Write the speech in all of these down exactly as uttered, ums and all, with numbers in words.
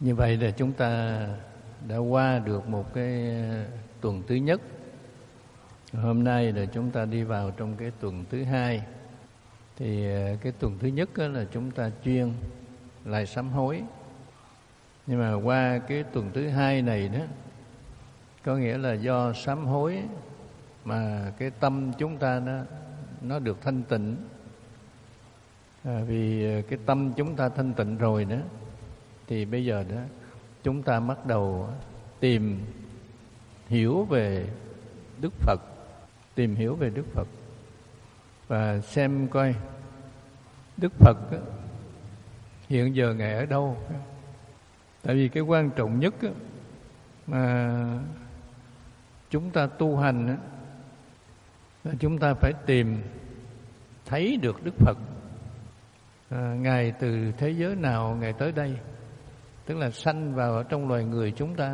Như vậy là chúng ta đã qua được một cái tuần thứ nhất. Hôm nay là chúng ta đi vào trong cái tuần thứ hai. Thì cái tuần thứ nhất là chúng ta chuyên lại sám hối. Nhưng mà qua cái tuần thứ hai này đó, có nghĩa là do sám hối mà cái tâm chúng ta nó, nó được thanh tịnh. À, vì cái tâm chúng ta thanh tịnh rồi đó, thì bây giờ đó chúng ta bắt đầu tìm hiểu về Đức Phật, tìm hiểu về Đức Phật và xem coi Đức Phật đó, hiện giờ Ngài ở đâu. Tại vì cái quan trọng nhất đó, mà chúng ta tu hành đó, là chúng ta phải tìm thấy được Đức Phật. À, Ngài từ thế giới nào Ngài tới đây, tức là sanh vào ở trong loài người chúng ta.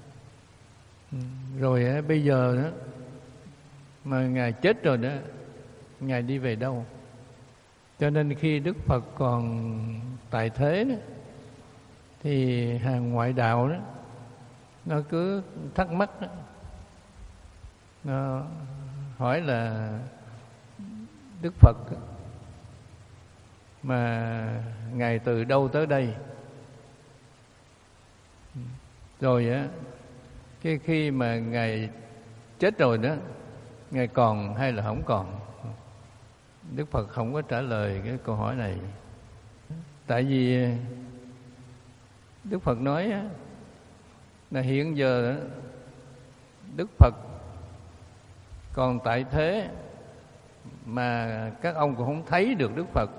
Rồi bây giờ đó mà Ngài chết rồi đó, Ngài đi về đâu? Cho nên khi Đức Phật còn tại thế đó, thì hàng ngoại đạo đó nó cứ thắc mắc đó. Nó hỏi là Đức Phật đó, mà Ngài từ đâu tới đây? Rồi á, cái khi mà Ngài chết rồi đó, Ngài còn hay là không còn? Đức Phật không có trả lời cái câu hỏi này. Tại vì Đức Phật nói á, là hiện giờ đó, Đức Phật còn tại thế mà các ông cũng không thấy được Đức Phật.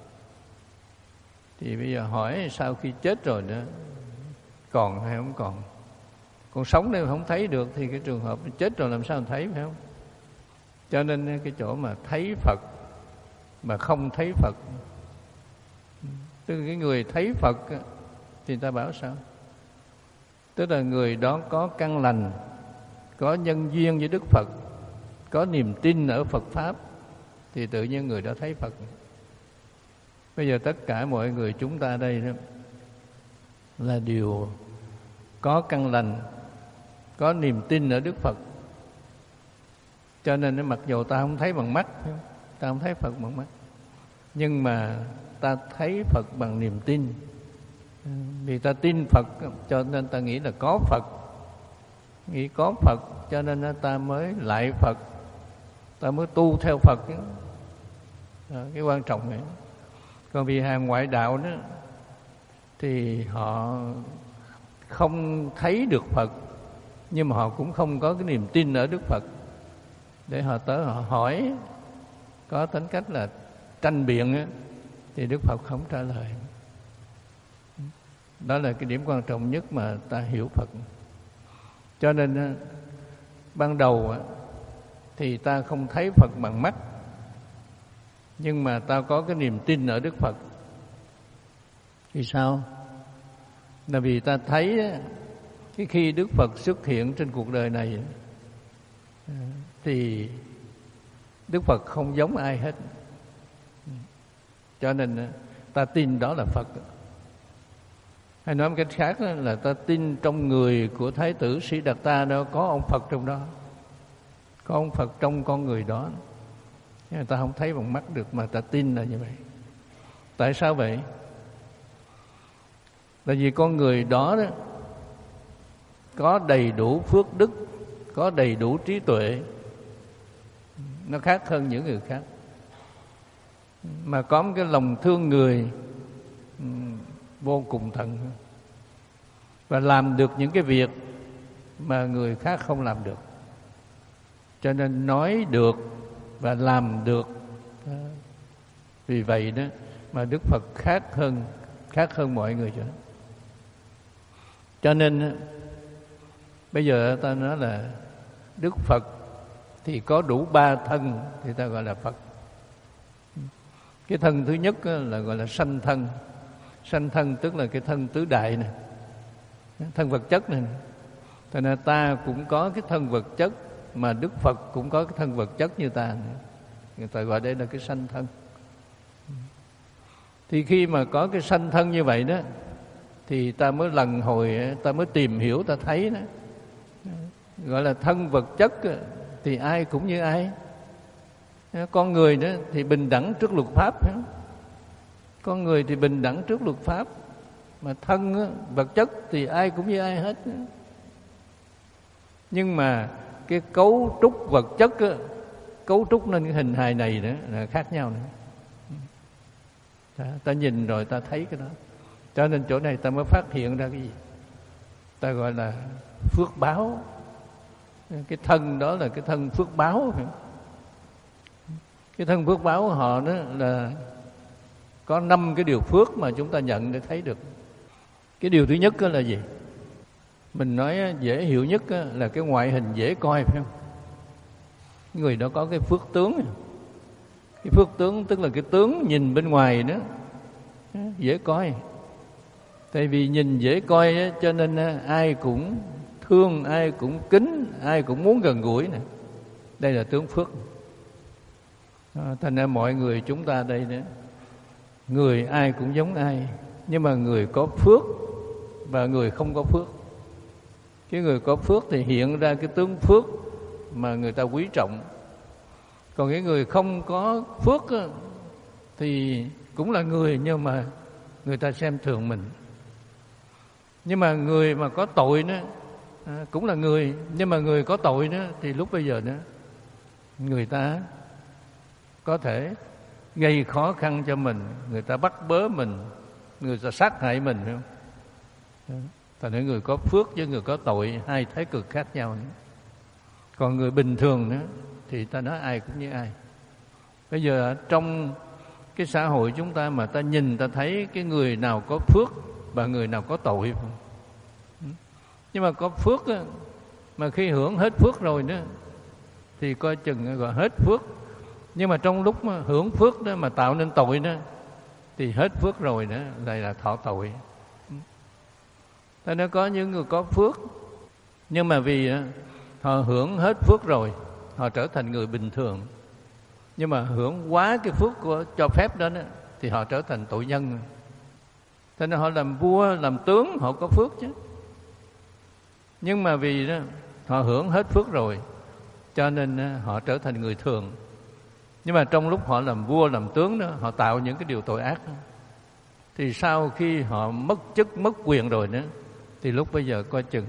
Thì bây giờ hỏi sau khi chết rồi đó, còn hay không còn? Còn sống đây mà không thấy được thì cái trường hợp chết rồi làm sao thấy, phải không? Cho nên cái chỗ mà thấy Phật mà không thấy Phật, tức là cái người thấy Phật thì ta bảo sao? Tức là người đó có căn lành, có nhân duyên với Đức Phật, có niềm tin ở Phật Pháp, thì tự nhiên người đó thấy Phật. Bây giờ tất cả mọi người chúng ta đây đó là đều có căn lành, có niềm tin ở Đức Phật. Cho nên mặc dù ta không thấy bằng mắt, ta không thấy Phật bằng mắt, nhưng mà ta thấy Phật bằng niềm tin. Vì ta tin Phật cho nên ta nghĩ là có Phật, nghĩ có Phật cho nên ta mới lại Phật, ta mới tu theo Phật. Đó, cái quan trọng này. Còn vì hàng ngoại đạo đó thì họ không thấy được Phật, nhưng mà họ cũng không có cái niềm tin ở Đức Phật, để họ tới họ hỏi, có tính cách là tranh biện á, thì Đức Phật không trả lời. Đó là cái điểm quan trọng nhất mà ta hiểu Phật. Cho nên ban đầu thì ta không thấy Phật bằng mắt, nhưng mà ta có cái niềm tin ở Đức Phật. Vì sao? Là vì ta thấy cái khi Đức Phật xuất hiện trên cuộc đời này thì Đức Phật không giống ai hết. Cho nên ta tin đó là Phật. Hay nói một cách khác là ta tin trong người của Thái tử Siddhartha đó có ông Phật trong đó, có ông Phật trong con người đó. Nhưng ta không thấy bằng mắt được mà ta tin là như vậy. Tại sao vậy? Tại vì con người đó, đó có đầy đủ phước đức, có đầy đủ trí tuệ, nó khác hơn những người khác. Mà có một cái lòng thương người vô cùng tận, và làm được những cái việc mà người khác không làm được. Cho nên nói được và làm được. Vì vậy đó mà Đức Phật khác hơn khác hơn mọi người. Cho, cho nên bây giờ ta nói là Đức Phật thì có đủ ba thân thì ta gọi là Phật. Cái thân thứ nhất là gọi là sanh thân. Sanh thân tức là cái thân tứ đại này, thân vật chất này. Cho nên ta cũng có cái thân vật chất, mà Đức Phật cũng có cái thân vật chất như ta. Người ta gọi đây là cái sanh thân. Thì khi mà có cái sanh thân như vậy đó, thì thì ta mới lần hồi, ta mới tìm hiểu, ta thấy đó. Gọi là thân vật chất thì ai cũng như ai. Con người đó thì bình đẳng trước luật pháp. Con người thì bình đẳng trước luật pháp. Mà thân vật chất thì ai cũng như ai hết. Nhưng mà cái cấu trúc vật chất, cấu trúc nên cái hình hài này nữa là khác nhau nữa. Ta, ta nhìn rồi ta thấy cái đó. Cho nên chỗ này ta mới phát hiện ra cái gì? Ta gọi là phước báo. Cái thân đó là cái thân phước báo. Cái thân phước báo họ đó là có năm cái điều phước mà chúng ta nhận để thấy được. Cái điều thứ nhất là gì? Mình nói dễ hiểu nhất là cái ngoại hình dễ coi, phải không? Người đó có cái phước tướng. Cái phước tướng tức là cái tướng nhìn bên ngoài đó dễ coi. Tại vì nhìn dễ coi đó, cho nên ai cũng thương, ai cũng kính, ai cũng muốn gần gũi nè. Đây là tướng phước. À, thành ra mọi người chúng ta đây đó, người ai cũng giống ai, nhưng mà người có phước và người không có phước. Cái người có phước thì hiện ra cái tướng phước mà người ta quý trọng. Còn cái người không có phước á, thì cũng là người nhưng mà người ta xem thường mình. Nhưng mà người mà có tội đó à, cũng là người, nhưng mà người có tội đó thì lúc bây giờ đó người ta có thể gây khó khăn cho mình, người ta bắt bớ mình, người ta sát hại mình, phải không? Thành ra người có phước với người có tội hai thái cực khác nhau nữa. Còn người bình thường nữa thì ta nói ai cũng như ai. Bây giờ trong cái xã hội chúng ta mà ta nhìn ta thấy cái người nào có phước và người nào có tội. Nhưng mà có phước á, mà khi hưởng hết phước rồi nữa thì coi chừng gọi hết phước. Nhưng mà trong lúc mà hưởng phước đó mà tạo nên tội đó thì hết phước rồi nữa lại là thọ tội. Thế nó có những người có phước, nhưng mà vì họ hưởng hết phước rồi, họ trở thành người bình thường. Nhưng mà hưởng quá cái phước của cho phép đó, đó thì họ trở thành tội nhân. Thế nên họ làm vua, làm tướng, họ có phước chứ. Nhưng mà vì đó, họ hưởng hết phước rồi, cho nên họ trở thành người thường. Nhưng mà trong lúc họ làm vua, làm tướng đó, họ tạo những cái điều tội ác đó. Thì sau khi họ mất chức, mất quyền rồi nữa, thì lúc bây giờ coi chừng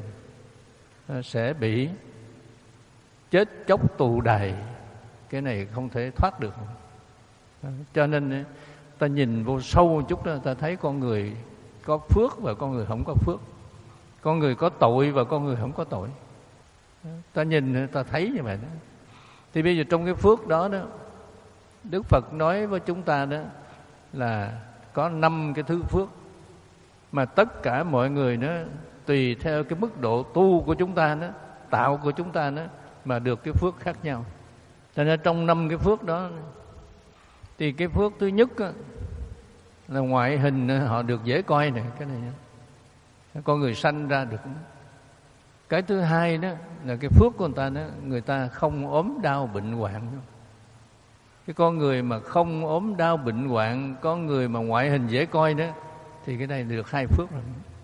sẽ bị chết chóc tù đày. Cái này không thể thoát được. Cho nên ta nhìn vô sâu một chút đó, ta thấy con người có phước và con người không có phước, con người có tội và con người không có tội. Ta nhìn ta thấy như vậy đó. Thì bây giờ trong cái phước đó đó, Đức Phật nói với chúng ta đó là có năm cái thứ phước mà tất cả mọi người đó tùy theo cái mức độ tu của chúng ta đó, tạo của chúng ta đó mà được cái phước khác nhau. Cho nên trong năm cái phước đó thì cái phước thứ nhất đó, là ngoại hình họ được dễ coi này, cái này con người sanh ra được. Cái thứ hai đó là cái phước của người ta đó, người ta không ốm đau bệnh hoạn. Cái con người mà không ốm đau bệnh hoạn, con người mà ngoại hình dễ coi đó, thì cái này được hai phước rồi.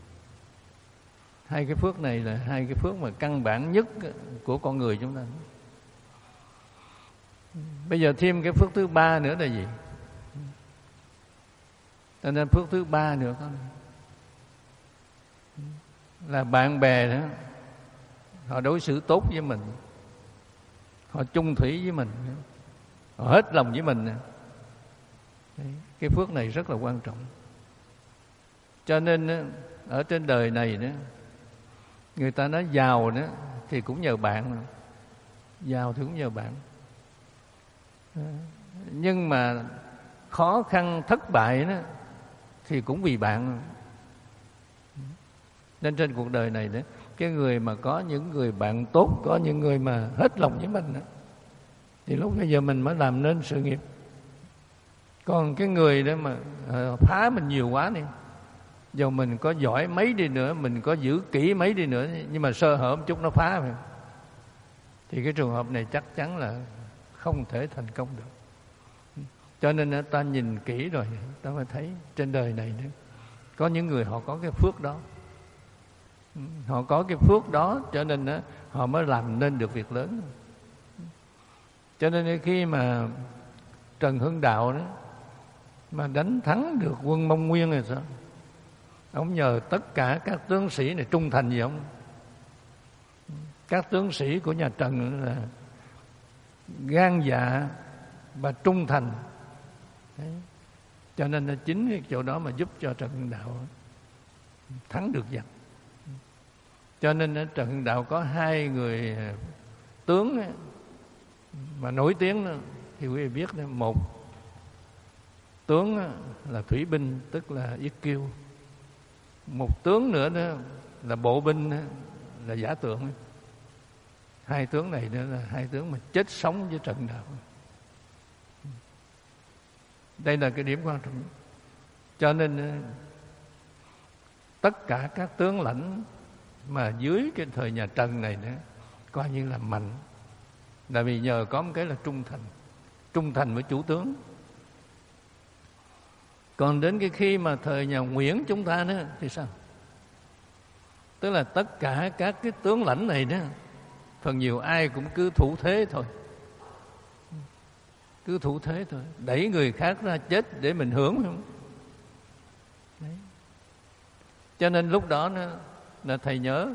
Hai cái phước này là hai cái phước mà căn bản nhất của con người chúng ta. Bây giờ thêm cái phước thứ ba nữa là gì? Cho nên phước thứ ba nữa có là bạn bè đó, họ đối xử tốt với mình, họ chung thủy với mình, họ hết lòng với mình. Cái phước này rất là quan trọng. Cho nên ở trên đời này đó, người ta nói giàu đó thì cũng nhờ bạn, giàu thì cũng nhờ bạn. Nhưng mà khó khăn thất bại đó thì cũng vì bạn. Nên trên cuộc đời này đó, cái người mà có những người bạn tốt, có những người mà hết lòng với mình đó, thì lúc bây giờ mình mới làm nên sự nghiệp. Còn cái người đó mà phá mình nhiều quá đi, dù mình có giỏi mấy đi nữa, mình có giữ kỹ mấy đi nữa, nhưng mà sơ hở một chút nó phá rồi, thì cái trường hợp này chắc chắn là không thể thành công được. Cho nên ta nhìn kỹ rồi ta mới thấy trên đời này đó, Có những người họ có cái phước đó, họ có cái phước đó cho nên đó, họ mới làm nên được việc lớn. Cho nên khi mà Trần Hưng Đạo đó mà đánh thắng được quân Mông Nguyên rồi sao? Ông nhờ tất cả các tướng sĩ này trung thành gì ông? Các tướng sĩ của nhà Trần là gan dạ và trung thành. Đấy. Cho nên là chính cái chỗ đó mà giúp cho Trần Hưng Đạo thắng được giặc. Cho nên Trần Hưng Đạo có hai người tướng mà nổi tiếng đó, thì quý vị biết đó, một tướng là thủy binh tức là Yết Kiêu, một tướng nữa đó là bộ binh là Giả Tượng. Hai tướng này nữa là hai tướng mà chết sống với Trần Đạo. Đây là cái điểm quan trọng. Cho nên tất cả các tướng lãnh mà dưới cái thời nhà Trần này nữa coi như là mạnh, là vì nhờ có một cái là trung thành, trung thành với chủ tướng. Còn đến cái khi mà thời nhà Nguyễn chúng ta nữa thì sao? Tức là tất cả các cái tướng lãnh này đó, phần nhiều ai cũng cứ thủ thế thôi, cứ thủ thế thôi, đẩy người khác ra chết để mình hưởng không? Đấy. Cho nên lúc đó nó, là thầy nhớ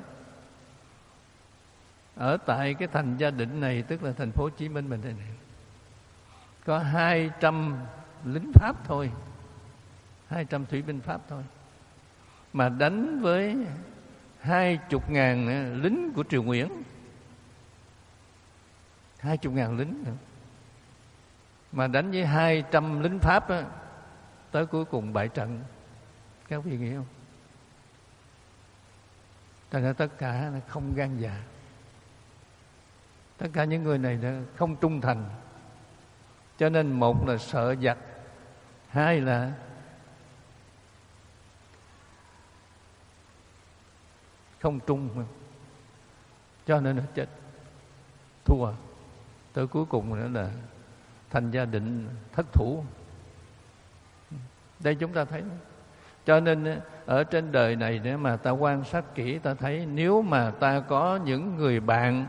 ở tại cái thành Gia Định này, tức là thành phố Hồ Chí Minh mình đây này, có hai trăm lính Pháp thôi, hai trăm thủy binh Pháp thôi, mà đánh với hai chục ngàn lính của Triều Nguyễn, hai chục ngàn lính nữa. Mà đánh với hai trăm lính Pháp á, tới cuối cùng bại trận. Các vị nghĩ không? Thành ra tất cả là không gan dạ, tất cả những người này là không trung thành. Cho nên một là sợ giặc, hai là không trung, cho nên nó chết, thua. Tới cuối cùng nữa là thành Gia Định thất thủ. Đây chúng ta thấy. Cho nên ở trên đời này nếu mà ta quan sát kỹ, ta thấy nếu mà ta có những người bạn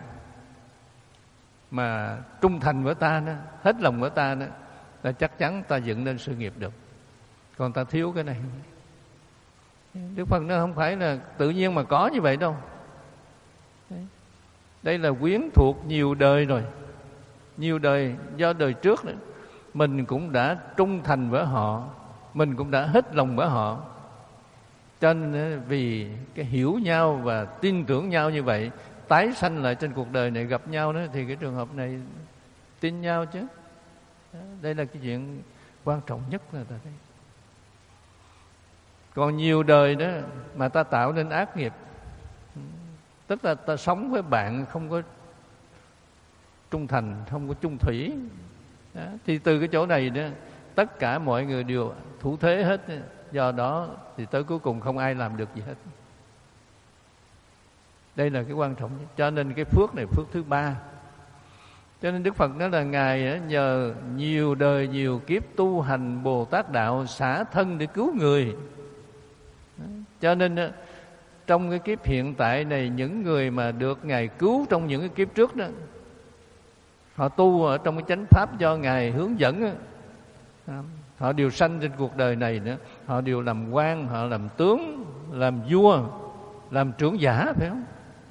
mà trung thành với ta đó, hết lòng với ta đó, ta chắc chắn ta dựng nên sự nghiệp được. Còn ta thiếu cái này. Đức Phật nó không phải là tự nhiên mà có như vậy đâu. Đây là quyến thuộc nhiều đời rồi, nhiều đời, do đời trước đó, mình cũng đã trung thành với họ, mình cũng đã hết lòng với họ. Cho nên vì cái hiểu nhau và tin tưởng nhau như vậy, tái sanh lại trên cuộc đời này gặp nhau đó, thì cái trường hợp này tin nhau chứ. Đây là cái chuyện quan trọng nhất là ta thấy. Còn nhiều đời đó mà ta tạo nên ác nghiệp, tức là ta sống với bạn không có trung thành, không có chung thủy đó, thì từ cái chỗ này đó tất cả mọi người đều thủ thế hết. Do đó thì tới cuối cùng không ai làm được gì hết. Đây là cái quan trọng nhất. Cho nên cái phước này phước thứ ba. Cho nên Đức Phật nói là Ngài nhờ nhiều đời nhiều kiếp tu hành Bồ Tát đạo, xả thân để cứu người. Cho nên trong cái kiếp hiện tại này, những người mà được Ngài cứu trong những cái kiếp trước đó, họ tu ở trong cái chánh pháp do Ngài hướng dẫn, họ đều sanh trên cuộc đời này nữa. Họ đều làm quan, họ làm tướng, làm vua, làm trưởng giả, phải không?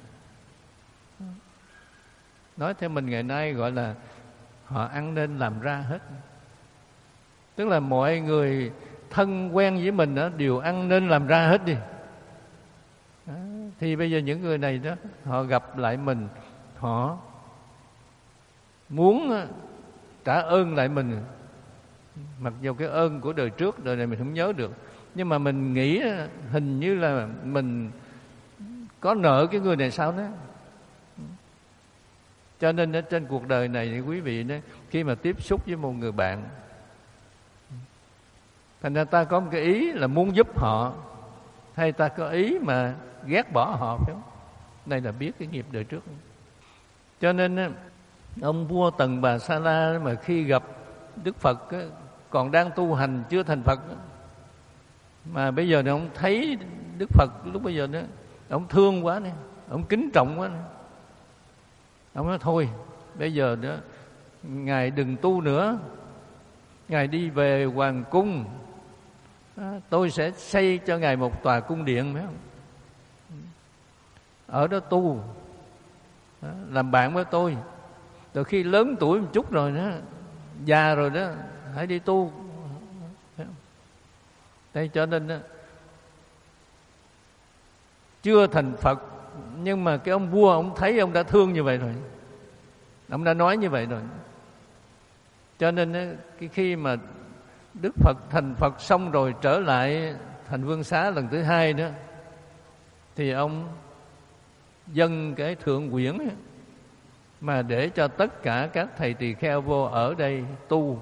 Nói theo mình ngày nay gọi là họ ăn nên làm ra hết. Tức là mọi người thân quen với mình đó đều ăn nên làm ra hết đi. Đó. Thì bây giờ những người này đó, họ gặp lại mình, họ muốn trả ơn lại mình. Mặc dù cái ơn của đời trước, đời này mình không nhớ được, nhưng mà mình nghĩ hình như là mình có nợ cái người này sao đó. Cho nên ở trên cuộc đời này thì quý vị đó, khi mà tiếp xúc với một người bạn, thành ra ta có một cái ý là muốn giúp họ, hay ta có ý mà ghét bỏ họ, phải không? Đây là biết cái nghiệp đời trước. Cho nên ông vua Tần Bà Sa La mà khi gặp Đức Phật còn đang tu hành chưa thành Phật, Mà bây giờ này ông thấy Đức Phật lúc bây giờ đó, ông thương quá nè, ông kính trọng quá nè. Ông nói thôi, bây giờ đó Ngài đừng tu nữa, Ngài đi về hoàng cung, tôi sẽ xây cho Ngài một tòa cung điện, phải không? Ở đó tu, làm bạn với tôi. Rồi khi lớn tuổi một chút rồi đó, già rồi đó, hãy đi tu. Đây cho nên đó, chưa thành Phật, nhưng mà cái ông vua ông thấy ông đã thương như vậy rồi, ông đã nói như vậy rồi. Cho nên đó, cái khi mà Đức Phật thành Phật xong rồi trở lại thành Vương Xá lần thứ hai đó, thì ông dâng cái thượng quyển mà để cho tất cả các thầy tỳ kheo vô ở đây tu.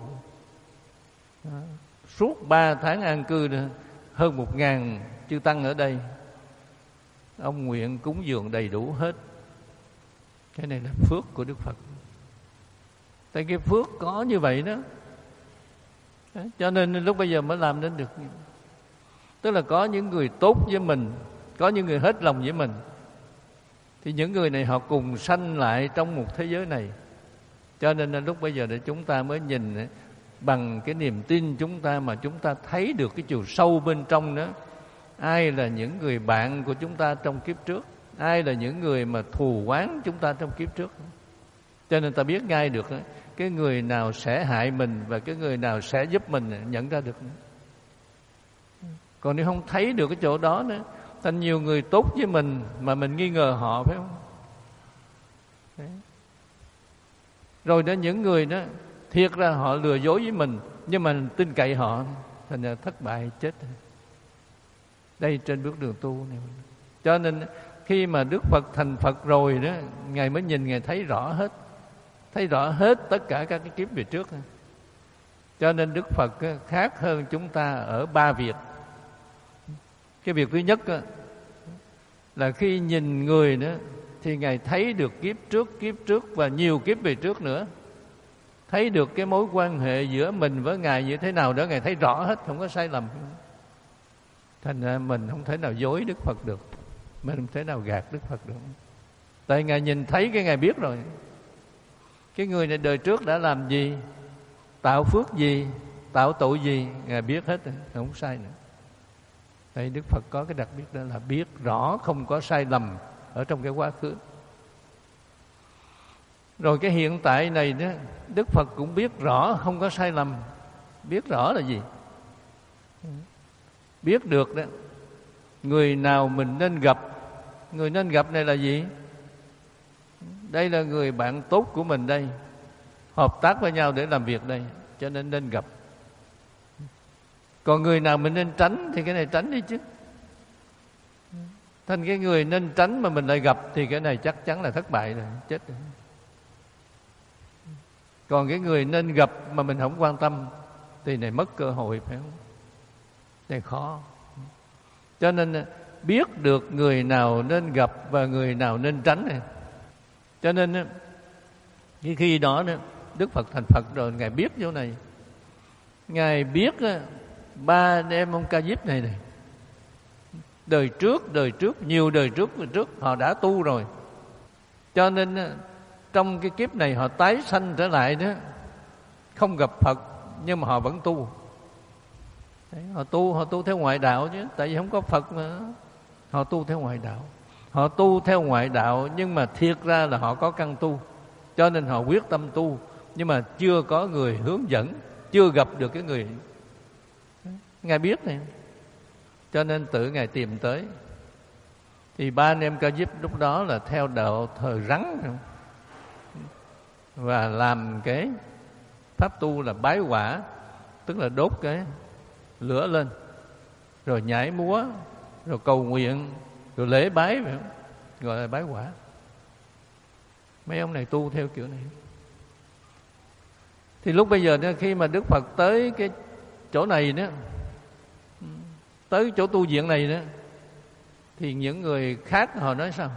Suốt ba tháng an cư nữa, hơn một ngàn chư tăng ở đây, ông nguyện cúng dường đầy đủ hết. Cái này là phước của Đức Phật. Tại cái phước có như vậy đó, cho nên lúc bây giờ mới làm đến được. Tức là có những người tốt với mình, có những người hết lòng với mình, thì những người này họ cùng sanh lại trong một thế giới này. Cho nên là lúc bây giờ để chúng ta mới nhìn bằng cái niềm tin chúng ta mà chúng ta thấy được cái chiều sâu bên trong đó. Ai là những người bạn của chúng ta trong kiếp trước, ai là những người mà thù oán chúng ta trong kiếp trước. Cho nên ta biết ngay được cái người nào sẽ hại mình và cái người nào sẽ giúp mình, nhận ra được. Còn nếu không thấy được cái chỗ đó nữa, thành nhiều người tốt với mình mà mình nghi ngờ họ, phải không? Đấy. Rồi đó những người đó thiệt ra họ lừa dối với mình, nhưng mà mình tin cậy họ, thành ra thất bại chết. Đây trên bước đường tu này. Cho nên khi mà Đức Phật thành Phật rồi đó, Ngài mới nhìn, Ngài thấy rõ hết, thấy rõ hết tất cả các cái kiếp về trước. Cho nên Đức Phật khác hơn chúng ta ở ba việc. Cái việc thứ nhất là khi nhìn người đó thì Ngài thấy được kiếp trước, kiếp trước và nhiều kiếp về trước nữa. Thấy được cái mối quan hệ giữa mình với Ngài như thế nào đó, Ngài thấy rõ hết, không có sai lầm. Thành ra mình không thể nào dối Đức Phật được, mình không thể nào gạt Đức Phật được. Tại Ngài nhìn thấy cái Ngài biết rồi. Cái người này đời trước đã làm gì, tạo phước gì, tạo tội gì, Ngài biết hết, không sai nữa. Đây Đức Phật có cái đặc biệt đó là biết rõ, không có sai lầm ở trong cái quá khứ. Rồi cái hiện tại này đó, Đức Phật cũng biết rõ, không có sai lầm. Biết rõ là gì? Biết được đó, người nào mình nên gặp. Người nên gặp này là gì? Đây là người bạn tốt của mình đây, hợp tác với nhau để làm việc đây, cho nên nên gặp. Còn người nào mình nên tránh thì cái này tránh đi chứ. Thành cái người nên tránh mà mình lại gặp thì cái này chắc chắn là thất bại rồi, chết rồi. Còn cái người nên gặp mà mình không quan tâm thì này mất cơ hội, phải không? Này khó. Cho nên biết được người nào nên gặp và người nào nên tránh này. Cho nên cái khi đó Đức Phật thành Phật rồi, Ngài biết chỗ này. Ngài biết ba anh em ông Ca Diếp này này, đời trước, đời trước, nhiều đời trước, đời trước họ đã tu rồi. Cho nên trong cái kiếp này họ tái sanh trở lại đó, không gặp Phật nhưng mà họ vẫn tu. Đấy, họ tu, họ tu theo ngoại đạo chứ, tại vì không có Phật mà. Họ tu theo ngoại đạo. Họ tu theo ngoại đạo nhưng mà thiệt ra là họ có căn tu. Cho nên họ quyết tâm tu, nhưng mà chưa có người hướng dẫn, chưa gặp được cái người. Ngài biết này, cho nên tự Ngài tìm tới. Thì ba anh em Ca Diếp lúc đó là theo đạo thờ rắn và làm cái pháp tu là bái quả, tức là đốt cái lửa lên rồi nhảy múa rồi cầu nguyện rồi lễ bái, gọi là bái quả. Mấy ông này tu theo kiểu này. Thì lúc bây giờ khi mà Đức Phật tới cái chỗ này đó, tới chỗ tu viện này đó, thì những người khác họ nói sao?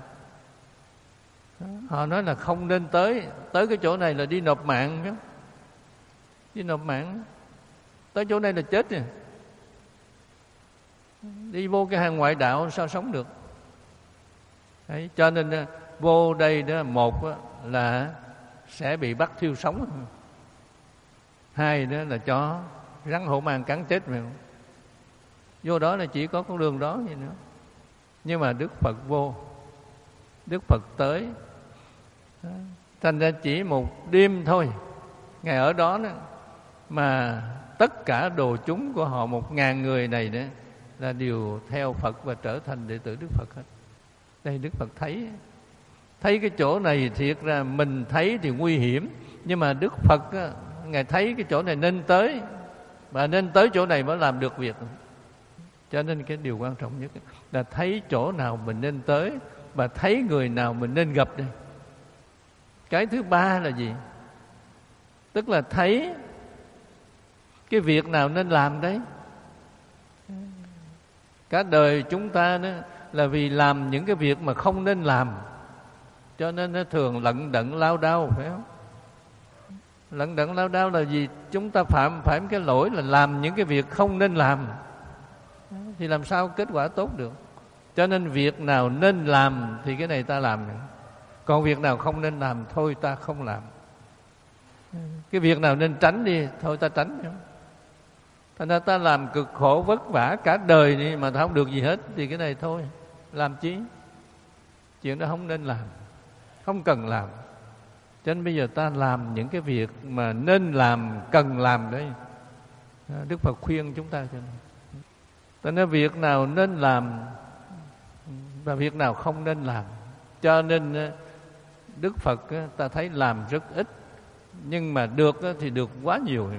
Họ nói là không nên tới. Tới cái chỗ này là đi nộp mạng đó. Đi nộp mạng. Tới chỗ này là chết rồi. Đi vô cái hàng ngoại đạo sao sống được? Đấy, cho nên vô đây đó, một là sẽ bị bắt thiêu sống, hai đó là chó rắn hổ mang cắn chết phải không? Vô đó là chỉ có con đường đó vậy nữa. Nhưng mà Đức Phật vô, Đức Phật tới, thành ra chỉ một đêm thôi, Ngài ở đó đó mà tất cả đồ chúng của họ một ngàn người này đó là đều theo Phật và trở thành đệ tử Đức Phật hết. Đây Đức Phật thấy thấy cái chỗ này thiệt ra mình thấy thì nguy hiểm, nhưng mà Đức Phật á, Ngài thấy cái chỗ này nên tới, và nên tới chỗ này mới làm được việc. Cho nên cái điều quan trọng nhất là thấy chỗ nào mình nên tới và thấy người nào mình nên gặp đây. Cái thứ ba là gì? Tức là thấy cái việc nào nên làm đấy. Cả đời chúng ta đó là vì làm những cái việc mà không nên làm, cho nên nó thường lận đận lao đao, phải không? Lận đận lao đao là gì? Chúng ta phạm phải cái lỗi là làm những cái việc không nên làm, thì làm sao kết quả tốt được? Cho nên việc nào nên làm thì cái này ta làm, còn việc nào không nên làm thôi ta không làm. Cái việc nào nên tránh đi thôi ta tránh. Thành ra ta làm cực khổ vất vả cả đời đi mà ta không được gì hết, thì cái này thôi làm chi? Chuyện đó không nên làm, không cần làm. Cho nên bây giờ ta làm những cái việc mà nên làm, cần làm đấy. Đức Phật khuyên chúng ta cho nên. Ta nói việc nào nên làm và việc nào không nên làm. Cho nên Đức Phật ta thấy làm rất ít, nhưng mà được thì được quá nhiều.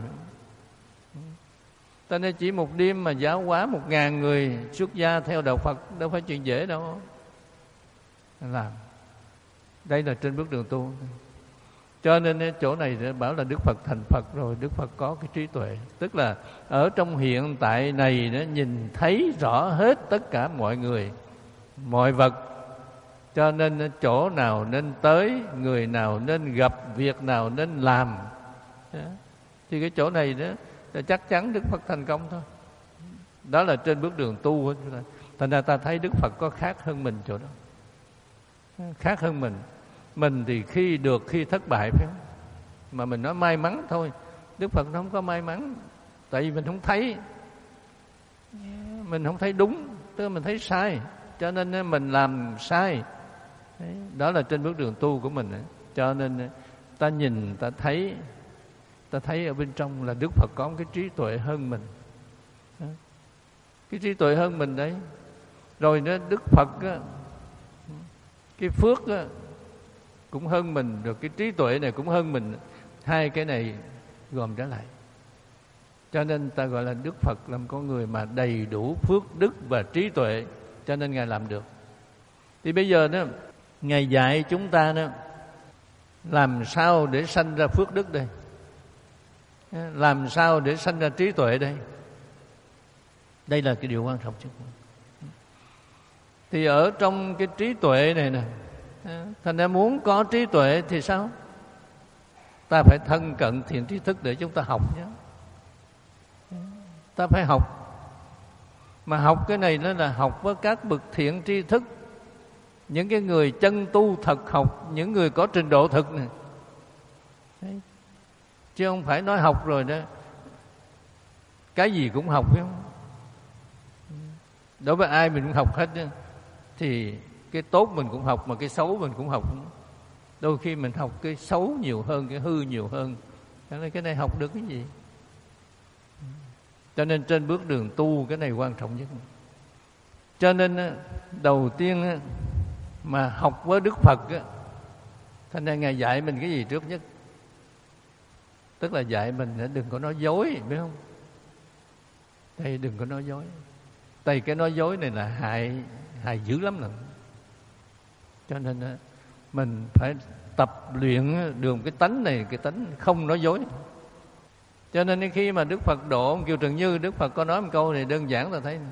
Ta nói chỉ một đêm mà giáo hóa một ngàn người xuất gia theo đạo Phật đâu phải chuyện dễ đâu. Làm. Đây là trên bước đường tu. Cho nên chỗ này bảo là Đức Phật thành Phật rồi, Đức Phật có cái trí tuệ. Tức là ở trong hiện tại này nó nhìn thấy rõ hết tất cả mọi người, mọi vật. Cho nên chỗ nào nên tới, người nào nên gặp, việc nào nên làm. Thì cái chỗ này đó là chắc chắn Đức Phật thành công thôi. Đó là trên bước đường tu. Thành ra ta thấy Đức Phật có khác hơn mình chỗ đó. Khác hơn mình. Mình thì khi được khi thất bại phải không? Mà mình nói may mắn thôi. Đức Phật không có may mắn. Tại vì mình không thấy. Mình không thấy đúng, tức là mình thấy sai. Cho nên mình làm sai. Đó là trên bước đường tu của mình. Cho nên ta nhìn, ta thấy, ta thấy ở bên trong là Đức Phật có một cái trí tuệ hơn mình. Cái trí tuệ hơn mình đấy. Rồi nữa Đức Phật á, cái phước á, cũng hơn mình, rồi cái trí tuệ này cũng hơn mình. Hai cái này gồm trở lại. Cho nên ta gọi là Đức Phật là một con người mà đầy đủ phước đức và trí tuệ, cho nên Ngài làm được. Thì bây giờ đó, Ngài dạy chúng ta đó, làm sao để sanh ra phước đức đây, làm sao để sanh ra trí tuệ đây. Đây là cái điều quan trọng nhất. Thì ở trong cái trí tuệ này nè, thành ra muốn có trí tuệ thì sao? Ta phải thân cận thiện tri thức để chúng ta học nhé. Ta phải học. Mà học cái này nó là học với các bậc thiện tri thức, những cái người chân tu thật học, những người có trình độ thực này. Đấy. Chứ không phải nói học rồi đó cái gì cũng học, phải không? Đối với ai mình cũng học hết đó. Thì cái tốt mình cũng học, mà cái xấu mình cũng học. Đôi khi mình học cái xấu nhiều hơn, cái hư nhiều hơn. Cho nên cái này học được cái gì? Cho nên trên bước đường tu cái này quan trọng nhất. Cho nên đầu tiên mà học với Đức Phật, thành ra Ngài dạy mình cái gì trước nhất? Tức là dạy mình đừng có nói dối, biết không? Đây đừng có nói dối. Tại cái nói dối này là hại hại dữ lắm lần. Cho nên mình phải tập luyện đường cái tánh này, cái tánh không nói dối. Cho nên khi mà Đức Phật độ ông Kiều Trần Như, Đức Phật có nói một câu này đơn giản là thấy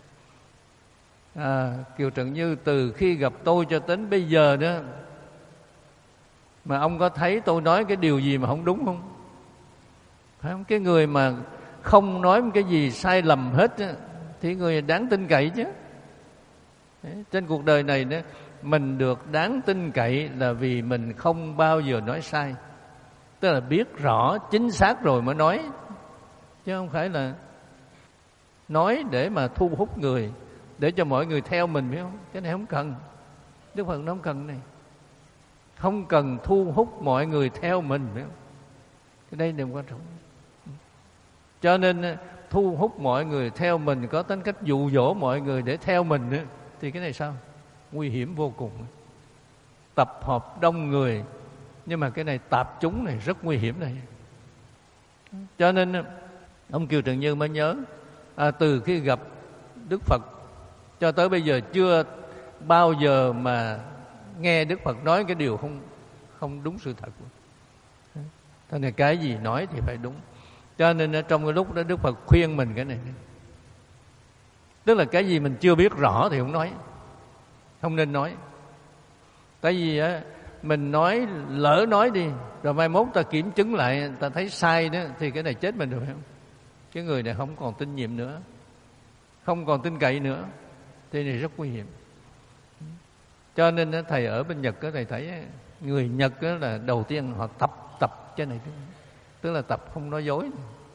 à, Kiều Trần Như, từ khi gặp tôi cho đến bây giờ đó, mà ông có thấy tôi nói cái điều gì mà không đúng không? Phải không? Cái người mà không nói cái gì sai lầm hết á, thì người đáng tin cậy chứ. Trên cuộc đời này đó, mình được đáng tin cậy là vì mình không bao giờ nói sai. Tức là biết rõ chính xác rồi mới nói, chứ không phải là nói để mà thu hút người, để cho mọi người theo mình, biết không? Cái này không cần. Đức Phật nó không cần này. Không cần thu hút mọi người theo mình, biết không? Cái đây điều quan trọng. Cho nên thu hút mọi người theo mình, có tính cách dụ dỗ mọi người để theo mình nữa, thì cái này sao? Nguy hiểm vô cùng. Tập hợp đông người, nhưng mà cái này tạp chúng này rất nguy hiểm này. Cho nên ông Kiều Trần Như mới nhớ, à, từ khi gặp Đức Phật cho tới bây giờ chưa bao giờ mà nghe Đức Phật nói cái điều không không đúng sự thật. Thế nên cái gì nói thì phải đúng. Cho nên trong cái lúc đó Đức Phật khuyên mình cái này, tức là cái gì mình chưa biết rõ thì không nói, không nên nói. Tại vì á, mình nói lỡ nói đi, rồi mai mốt ta kiểm chứng lại, ta thấy sai đó, thì cái này chết mình rồi, phải không? Cái người này không còn tín nhiệm nữa, không còn tin cậy nữa, thì này rất nguy hiểm. Cho nên thầy ở bên Nhật, thầy thấy người Nhật là đầu tiên họ tập tập cái này, tức là tập không nói dối.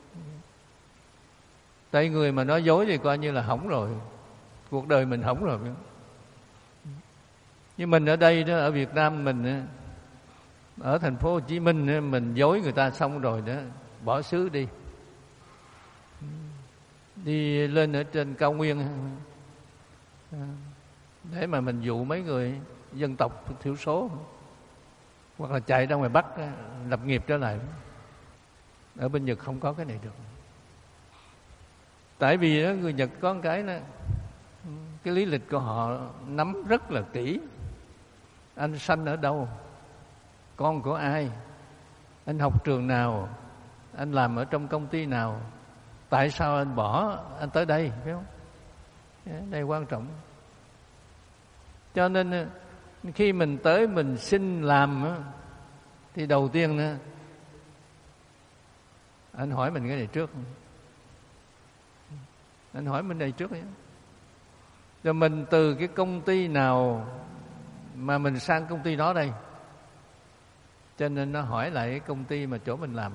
Tại người mà nói dối thì coi như là hỏng rồi, cuộc đời mình hỏng rồi. Nhưng mình ở đây đó, ở Việt Nam mình, ở thành phố Hồ Chí Minh, mình dối người ta xong rồi đó, bỏ xứ đi, đi lên ở trên cao nguyên để mà mình dụ mấy người dân tộc thiểu số, hoặc là chạy ra ngoài Bắc lập nghiệp trở lại. Ở bên Nhật không có cái này được. Tại vì đó, người Nhật có một cái đó, cái lý lịch của họ nắm rất là kỹ. Anh sanh ở đâu, con của ai, anh học trường nào, anh làm ở trong công ty nào, tại sao anh bỏ anh tới đây, phải không? Đây quan trọng. Cho nên khi mình tới mình xin làm thì đầu tiên nữa, anh hỏi mình cái này trước. Anh hỏi mình này trước đấy. Rồi mình từ cái công ty nào mà mình sang công ty đó đây. Cho nên nó hỏi lại cái công ty mà chỗ mình làm.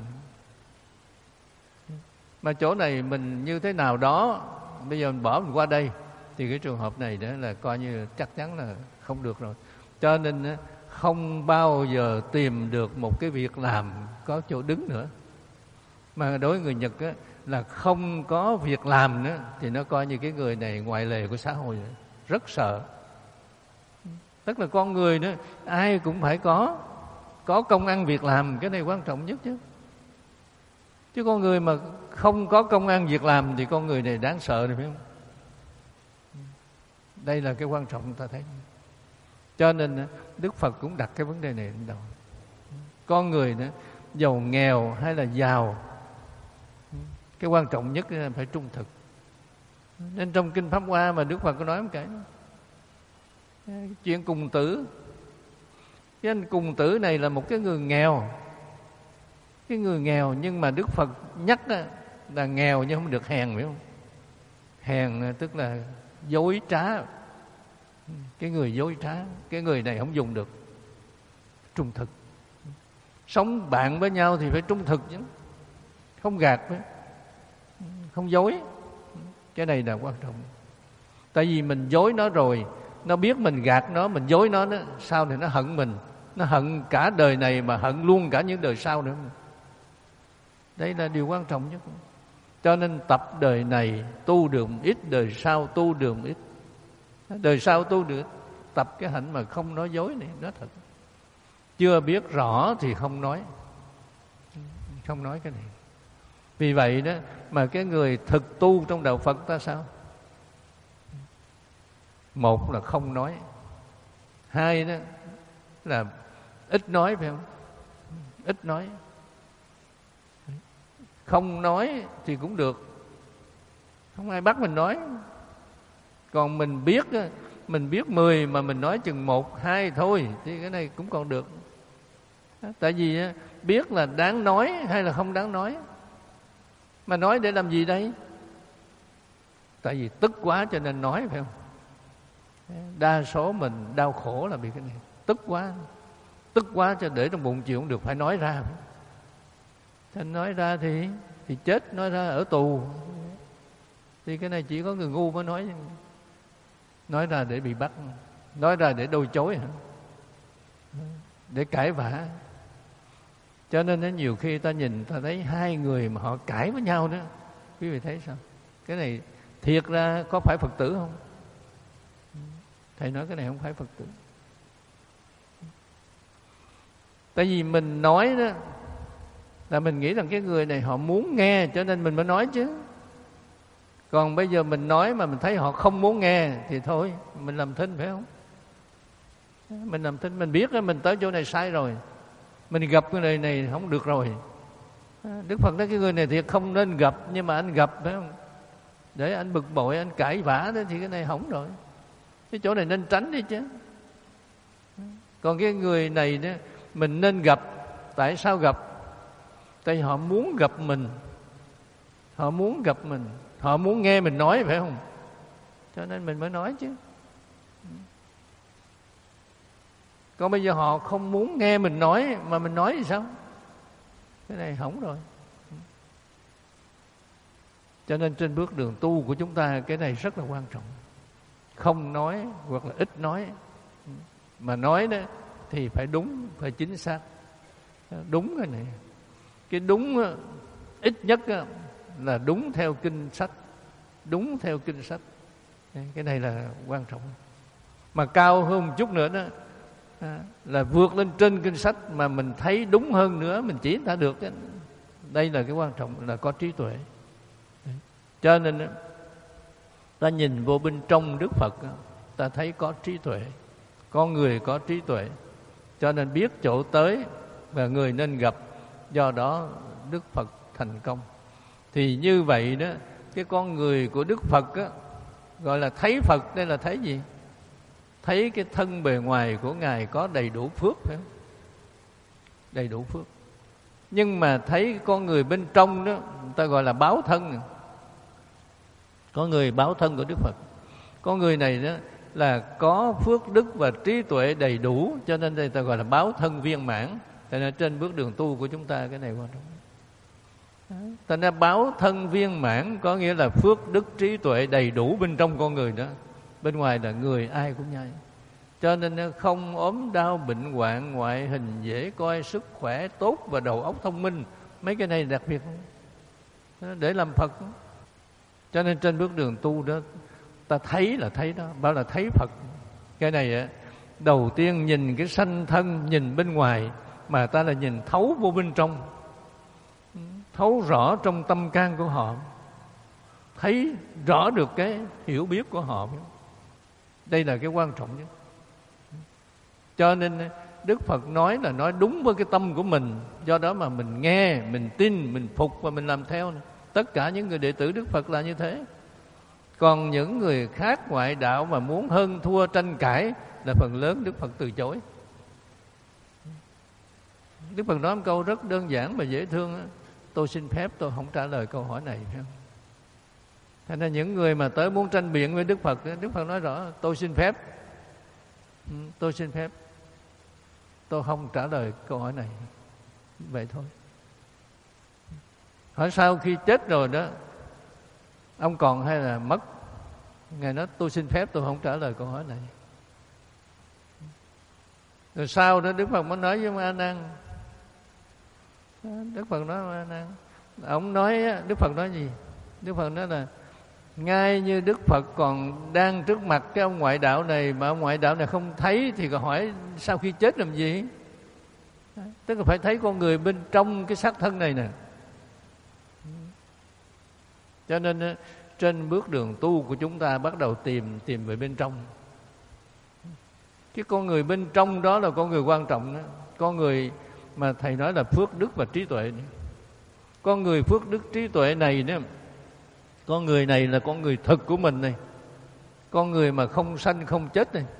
Mà chỗ này mình như thế nào đó, bây giờ mình bỏ mình qua đây, thì cái trường hợp này đó là coi như chắc chắn là không được rồi. Cho nên không bao giờ tìm được một cái việc làm có chỗ đứng nữa. Mà đối với người Nhật á, là không có việc làm nữa thì nó coi như cái người này ngoại lệ của xã hội, rất sợ. Tức là con người nữa, ai cũng phải có có công ăn việc làm, cái này quan trọng nhất chứ. Chứ con người mà không có công ăn việc làm thì con người này đáng sợ, này phải không? Đây là cái quan trọng ta thấy. Cho nên Đức Phật cũng đặt cái vấn đề này lên đầu. Con người nữa, giàu nghèo hay là giàu, cái quan trọng nhất là phải trung thực. Nên trong Kinh Pháp Hoa mà Đức Phật có nói một cái, cái chuyện Cùng Tử. Cái anh Cùng Tử này là một cái người nghèo, cái người nghèo, nhưng mà Đức Phật nhắc là nghèo nhưng không được hèn, phải không? Hèn tức là dối trá. Cái người dối trá, cái người này không dùng được. Trung thực. Sống bạn với nhau thì phải trung thực chứ, không gạt, không dối. Cái này là quan trọng. Tại vì mình dối nó rồi, nó biết mình gạt nó, mình dối nó, nó sau này nó hận mình. Nó hận cả đời này mà hận luôn cả những đời sau nữa. Đây là điều quan trọng nhất. Cho nên tập đời này tu được ít, đời sau tu được ít. Đời sau tu được, tập cái hạnh mà không nói dối này, nói thật. Chưa biết rõ thì không nói. Không nói cái này. Vì vậy đó mà cái người thực tu trong đạo Phật ta sao? Một là không nói, hai đó là ít nói, phải không? Ít nói. Không nói thì cũng được, không ai bắt mình nói. Còn mình biết, mình biết mười mà mình nói chừng một, hai thôi, thì cái này cũng còn được. Tại vì biết là đáng nói hay là không đáng nói. Mà nói để làm gì đây? Tại vì tức quá cho nên nói, phải không? Đa số mình đau khổ là vì cái này. Tức quá, tức quá cho để trong bụng chịu không được, phải nói ra. Thế nói ra thì thì chết, nói ra ở tù. Thì cái này chỉ có người ngu mới nói. Nói ra để bị bắt, nói ra để đôi chối hả? Để cãi vã. Cho nên nó nhiều khi ta nhìn ta thấy hai người mà họ cãi với nhau đó, quý vị thấy sao? Cái này thiệt ra có phải Phật tử không? Thầy nói cái này không phải Phật tử. Tại vì mình nói đó là mình nghĩ rằng cái người này họ muốn nghe, cho nên mình mới nói chứ. Còn bây giờ mình nói mà mình thấy họ không muốn nghe thì thôi, mình làm thinh, phải không? Mình làm thinh, mình biết mình tới chỗ này sai rồi, mình gặp cái người này không được rồi. Đức Phật nói cái người này thì không nên gặp, nhưng mà anh gặp, phải không? Để anh bực bội, anh cãi vã đó thì cái này hỏng rồi. Cái chỗ này nên tránh đi chứ. Còn cái người này đó mình nên gặp. Tại sao gặp? Tại vì họ muốn gặp mình, họ muốn gặp mình, họ muốn nghe mình nói, phải không? Cho nên mình mới nói chứ. Còn bây giờ họ không muốn nghe mình nói mà mình nói thì sao? Cái này hỏng rồi. Cho nên trên bước đường tu của chúng ta, cái này rất là quan trọng. Không nói hoặc là ít nói, mà nói đó thì phải đúng, phải chính xác. Đúng cái này. Cái đúng ít nhất là đúng theo kinh sách, đúng theo kinh sách. Cái này là quan trọng. Mà cao hơn một chút nữa đó là vượt lên trên kinh sách mà mình thấy đúng hơn nữa, mình chỉ ta được. Đây là cái quan trọng, là có trí tuệ. Cho nên ta nhìn vô bên trong Đức Phật, ta thấy có trí tuệ, con người có trí tuệ, cho nên biết chỗ tới và người nên gặp. Do đó Đức Phật thành công. Thì như vậy đó, cái con người của Đức Phật á, gọi là thấy Phật. Đây là thấy gì? Thấy cái thân bề ngoài của Ngài có đầy đủ phước, phải không? Đầy đủ phước. Nhưng mà thấy con người bên trong đó, người ta gọi là báo thân. Có người báo thân của Đức Phật. Con người này đó là có phước đức và trí tuệ đầy đủ, cho nên đây ta gọi là báo thân viên mãn. Cho nên trên bước đường tu của chúng ta cái này quan trọng. Thành ra báo thân viên mãn có nghĩa là phước đức trí tuệ đầy đủ bên trong con người đó. Bên ngoài là người ai cũng nhai. Cho nên không ốm đau bệnh hoạn, ngoại hình dễ coi, sức khỏe tốt và đầu óc thông minh. Mấy cái này đặc biệt để làm Phật. Cho nên trên bước đường tu đó, ta thấy là thấy đó, bảo là thấy Phật. Cái này đầu tiên nhìn cái sanh thân, nhìn bên ngoài, mà ta là nhìn thấu vô bên trong, thấu rõ trong tâm can của họ, thấy rõ được cái hiểu biết của họ. Đây là cái quan trọng nhất. Cho nên Đức Phật nói là nói đúng với cái tâm của mình. Do đó mà mình nghe, mình tin, mình phục và mình làm theo. Tất cả những người đệ tử Đức Phật là như thế. Còn những người khác ngoại đạo mà muốn hơn thua tranh cãi là phần lớn Đức Phật từ chối. Đức Phật nói một câu rất đơn giản và dễ thương. Tôi xin phép tôi không trả lời câu hỏi này. Thế nên những người mà tới muốn tranh biện với Đức Phật, Đức Phật nói rõ tôi xin phép, tôi xin phép, tôi không trả lời câu hỏi này. Vậy thôi. Hỏi sau khi chết rồi đó, ông còn hay là mất? Ngài nói tôi xin phép, tôi không trả lời câu hỏi này. Rồi sau đó Đức Phật mới nói với A Nan. Đức Phật nói với A Nan, ông nói, Đức Phật nói gì? Đức Phật nói là ngay như Đức Phật còn đang trước mặt cái ông ngoại đạo này, mà ông ngoại đạo này không thấy, thì có hỏi sau khi chết làm gì? Tức là phải thấy con người bên trong cái xác thân này nè. Cho nên trên bước đường tu của chúng ta bắt đầu tìm tìm về bên trong. Cái con người bên trong đó là con người quan trọng đó. Con người mà thầy nói là phước đức và trí tuệ. Con người phước đức trí tuệ này đó, con người này là con người thực của mình này, con người mà không sanh không chết này.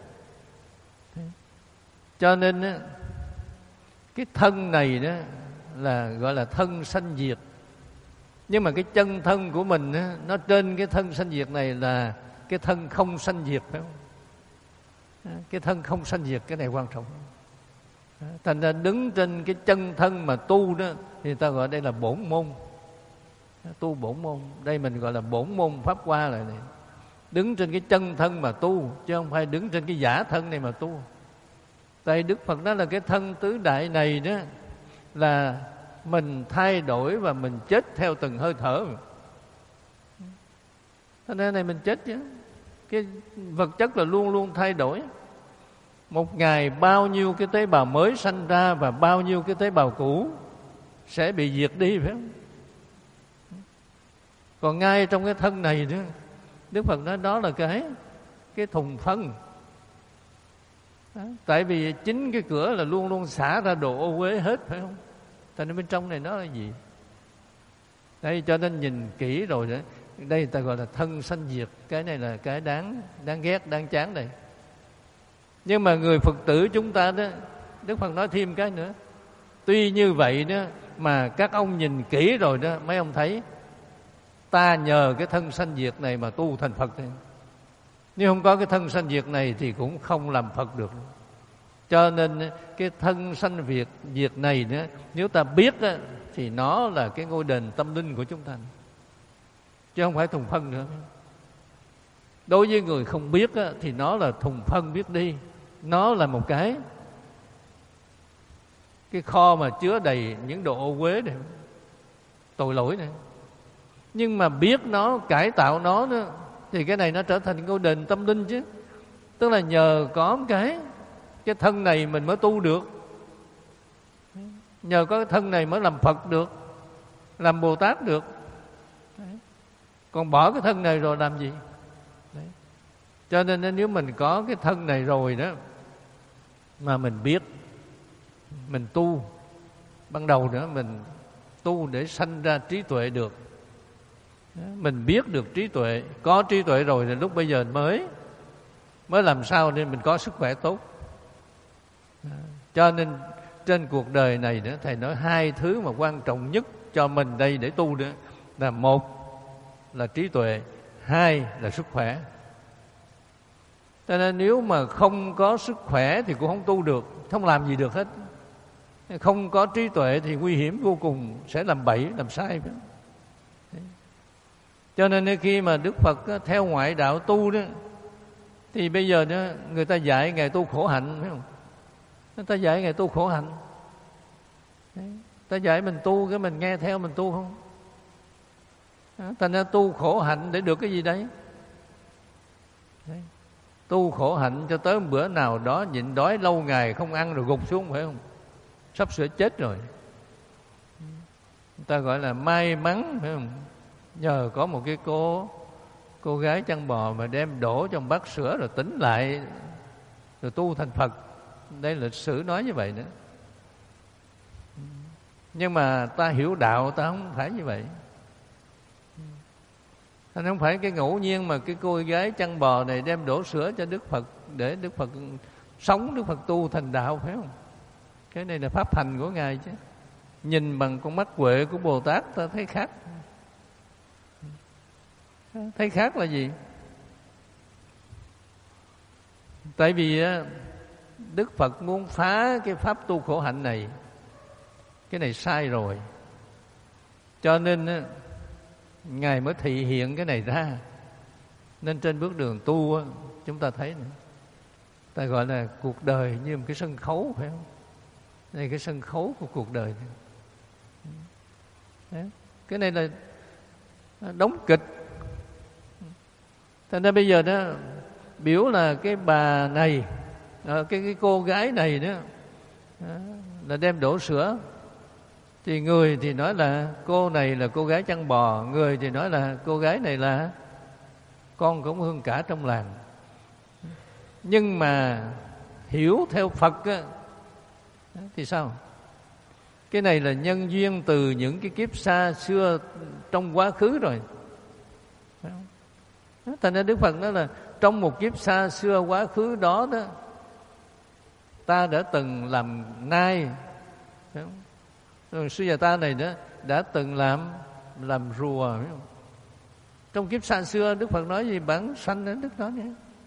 Cho nên cái thân này đó là gọi là thân sanh diệt. Nhưng mà cái chân thân của mình á, nó trên cái thân sanh diệt này là cái thân không sanh diệt, phải không? Cái thân không sanh diệt, cái này quan trọng. Thành ra đứng trên cái chân thân mà tu đó thì ta gọi đây là bổn môn. Tu bổn môn, đây mình gọi là bổn môn pháp hoa lại này. Đứng trên cái chân thân mà tu, chứ không phải đứng trên cái giả thân này mà tu. Tại Đức Phật nói là cái thân tứ đại này đó là mình thay đổi và mình chết theo từng hơi thở. Thế nên này mình chết chứ. Cái vật chất là luôn luôn thay đổi. Một ngày bao nhiêu cái tế bào mới sanh ra và bao nhiêu cái tế bào cũ sẽ bị diệt đi, phải không? Còn ngay trong cái thân này nữa, Đức Phật nói đó là cái cái thùng phân. Đó. Tại vì chính cái cửa là luôn luôn xả ra đồ ô uế hết, phải không? Tại nên bên trong này nó là gì? Đây, cho nên nhìn kỹ rồi đó. Đây ta gọi là thân sanh diệt. Cái này là cái đáng đáng ghét, đáng chán đây. Nhưng mà người Phật tử chúng ta đó, Đức Phật nói thêm cái nữa. Tuy như vậy đó mà các ông nhìn kỹ rồi đó, mấy ông thấy ta nhờ cái thân sanh diệt này mà tu thành Phật. Nếu không có cái thân sanh diệt này thì cũng không làm Phật được. Cho nên cái thân sanh diệt diệt này nữa, nếu ta biết đó, thì nó là cái ngôi đền tâm linh của chúng ta, chứ không phải thùng phân nữa. Đối với người không biết đó, thì nó là thùng phân biết đi. Nó là một cái cái kho mà chứa đầy những đồ ô uế này, tội lỗi này. Nhưng mà biết nó, cải tạo nó nữa, thì cái này nó trở thành ngôi đền tâm linh chứ. Tức là nhờ có cái cái thân này mình mới tu được. Nhờ có cái thân này mới làm Phật được, làm Bồ Tát được. Đấy. Còn bỏ cái thân này rồi làm gì? Đấy. Cho nên nếu mình có cái thân này rồi đó, mà mình biết, mình tu, ban đầu nữa mình tu để sanh ra trí tuệ được. Mình biết được trí tuệ, có trí tuệ rồi thì lúc bây giờ mới mới làm sao để mình có sức khỏe tốt. Cho nên trên cuộc đời này nữa, Thầy nói hai thứ mà quan trọng nhất cho mình đây để tu nữa là một là trí tuệ, hai là sức khỏe. Cho nên nếu mà không có sức khỏe thì cũng không tu được, không làm gì được hết. Không có trí tuệ thì nguy hiểm vô cùng, sẽ làm bậy, làm sai. Cho nên khi mà Đức Phật theo ngoại đạo tu đó, thì bây giờ đó, người ta dạy ngày tu khổ hạnh, phải không? Người ta dạy ngày tu khổ hạnh. Đấy. Ta dạy mình tu, cái mình nghe theo mình tu không? Thành ra tu khổ hạnh để được cái gì đấy? Đấy. Tu khổ hạnh cho tới một bữa nào đó nhịn đói lâu ngày không ăn rồi gục xuống, phải không? Sắp sửa chết rồi. Người ta gọi là may mắn, phải không? Nhờ có một cái cô cô gái chăn bò mà đem đổ trong bát sữa rồi tỉnh lại, rồi tu thành Phật. Đây lịch sử nói như vậy nữa. Nhưng mà ta hiểu đạo, ta không phải như vậy. Thành không phải cái ngẫu nhiên mà cái cô gái chăn bò này đem đổ sữa cho Đức Phật để Đức Phật sống, Đức Phật tu thành đạo, phải không? Cái này là pháp hành của Ngài chứ. Nhìn bằng con mắt huệ của Bồ Tát ta thấy khác. Thấy khác là gì? Tại vì Đức Phật muốn phá cái pháp tu khổ hạnh này. Cái này sai rồi. Cho nên Ngài mới thị hiện cái này ra. Nên trên bước đường tu chúng ta thấy nữa, ta gọi là cuộc đời như một cái sân khấu, phải không? Đây cái sân khấu của cuộc đời này. Đấy. Cái này là đóng kịch. Thành ra bây giờ đó biểu là cái bà này, cái cái cô gái này đó, đó là đem đổ sữa, thì người thì nói là cô này là cô gái chăn bò, người thì nói là cô gái này là con cũng hương cả trong làng. Nhưng mà hiểu theo Phật á, thì sao? Cái này là nhân duyên từ những cái kiếp xa xưa trong quá khứ rồi. Thành ra Đức Phật nói là trong một kiếp xa xưa quá khứ đó đó, ta đã từng làm nai, rồi sư già ta này đó đã từng làm làm rùa, biết không? Trong kiếp xa xưa Đức Phật nói gì bản sanh đến Đức đó nhé.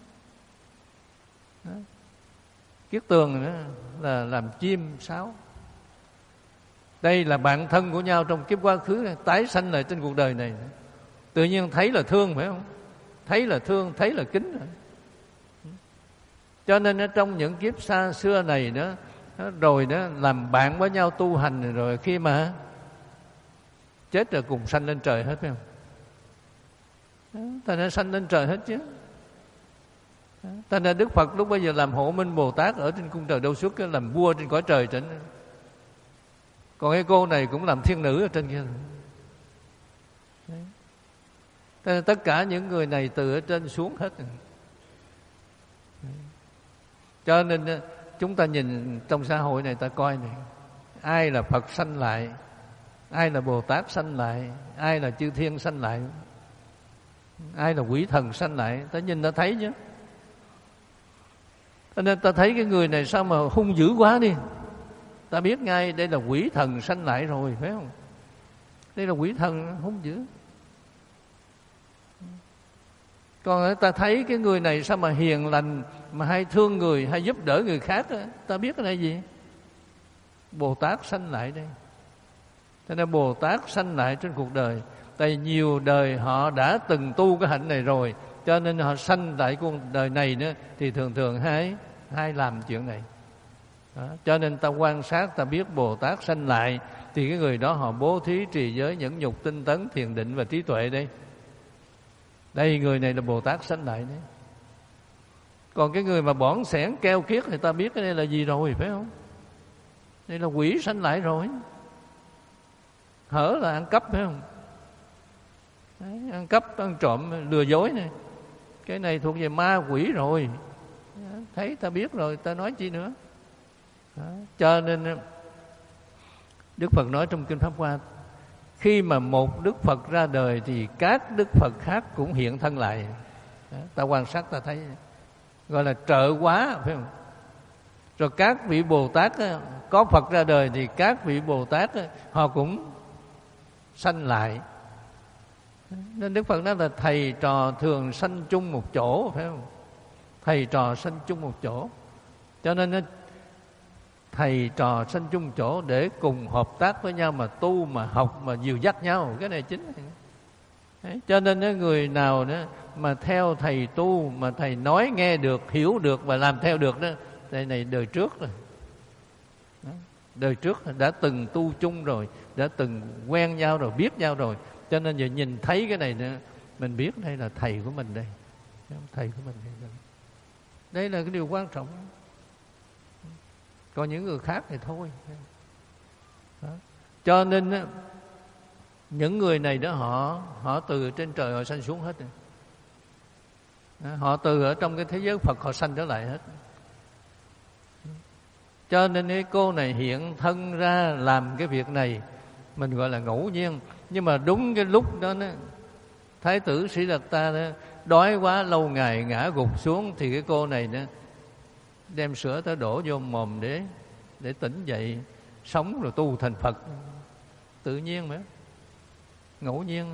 Đó. Kiết tường nữa là làm chim sáo. Đây là bạn thân của nhau trong kiếp quá khứ, tái sanh lại trên cuộc đời này. Tự nhiên thấy là thương, phải không? Thấy là thương, thấy là kính rồi. Cho nên ở trong những kiếp xa xưa này đó, rồi đó làm bạn với nhau tu hành, rồi khi mà chết rồi cùng sanh lên trời hết, phải không? Thành ra sanh lên trời hết chứ. Thành ra Đức Phật lúc bây giờ làm Hộ Minh Bồ Tát ở trên cung trời Đâu Xuất, làm vua trên cõi trời trên. Còn cái cô này cũng làm thiên nữ ở trên kia. Đấy. Tất cả những người này từ ở trên xuống hết. Cho nên chúng ta nhìn trong xã hội này, ta coi này, ai là Phật sanh lại, ai là Bồ Tát sanh lại, ai là chư thiên sanh lại, ai là quỷ thần sanh lại, ta nhìn ta thấy chứ. Cho nên ta thấy cái người này sao mà hung dữ quá đi, ta biết ngay đây là quỷ thần sanh lại rồi, phải không? Đây là quỷ thần hung dữ. Còn ta thấy cái người này sao mà hiền lành, mà hay thương người, hay giúp đỡ người khác, ta biết cái này gì? Bồ Tát sanh lại đây. Cho nên Bồ Tát sanh lại trên cuộc đời. Tại nhiều đời họ đã từng tu cái hạnh này rồi, cho nên họ sanh lại cuộc đời này nữa, thì thường thường hay hay làm chuyện này. Đó. Cho nên ta quan sát, ta biết Bồ Tát sanh lại, thì cái người đó họ bố thí trì giới nhẫn nhục tinh tấn thiền định và trí tuệ đây. Đây người này là Bồ Tát sanh lại đấy. Còn cái người mà bỏng sẻn keo kiết thì ta biết cái này là gì rồi, phải không? Đây là quỷ sanh lại rồi. Hở là ăn cắp, phải không? Đấy, ăn cắp, ăn trộm, lừa dối này. Cái này thuộc về ma quỷ rồi. Thấy ta biết rồi, ta nói chi nữa. Đó. Cho nên Đức Phật nói trong Kinh Pháp Hoa, khi mà một Đức Phật ra đời thì các Đức Phật khác cũng hiện thân lại. Đó. Ta quan sát ta thấy gọi là trợ hóa, phải không? Rồi các vị Bồ Tát có Phật ra đời thì các vị Bồ Tát họ cũng sanh lại. Nên Đức Phật nói là thầy trò thường sanh chung một chỗ, phải không? Thầy trò sanh chung một chỗ. Cho nên thầy trò sanh chung một chỗ để cùng hợp tác với nhau mà tu, mà học, mà dìu dắt nhau. Cái này chính. Đấy. Cho nên người nào đó mà theo thầy tu, mà thầy nói nghe được, hiểu được và làm theo được đó, đây này đời trước rồi. Đó. Đời trước đã từng tu chung rồi, đã từng quen nhau rồi, biết nhau rồi. Cho nên giờ nhìn thấy cái này nữa, mình biết đây là thầy của mình đây. Thầy của mình đây. Đây là cái điều quan trọng. Còn những người khác thì thôi. Đó. Cho nên những người này đó họ họ từ trên trời họ sanh xuống hết. Đó. Họ từ ở trong cái thế giới Phật họ sanh trở lại hết. Cho nên cái cô này hiện thân ra làm cái việc này mình gọi là ngẫu nhiên. Nhưng mà đúng cái lúc đó, đó Thái tử Sĩ Đạt Ta đó, đói quá lâu ngày ngã gục xuống, thì cái cô này đó đem sữa tới đổ vô mồm để để tỉnh dậy, sống rồi tu thành Phật. Tự nhiên mà, ngẫu nhiên.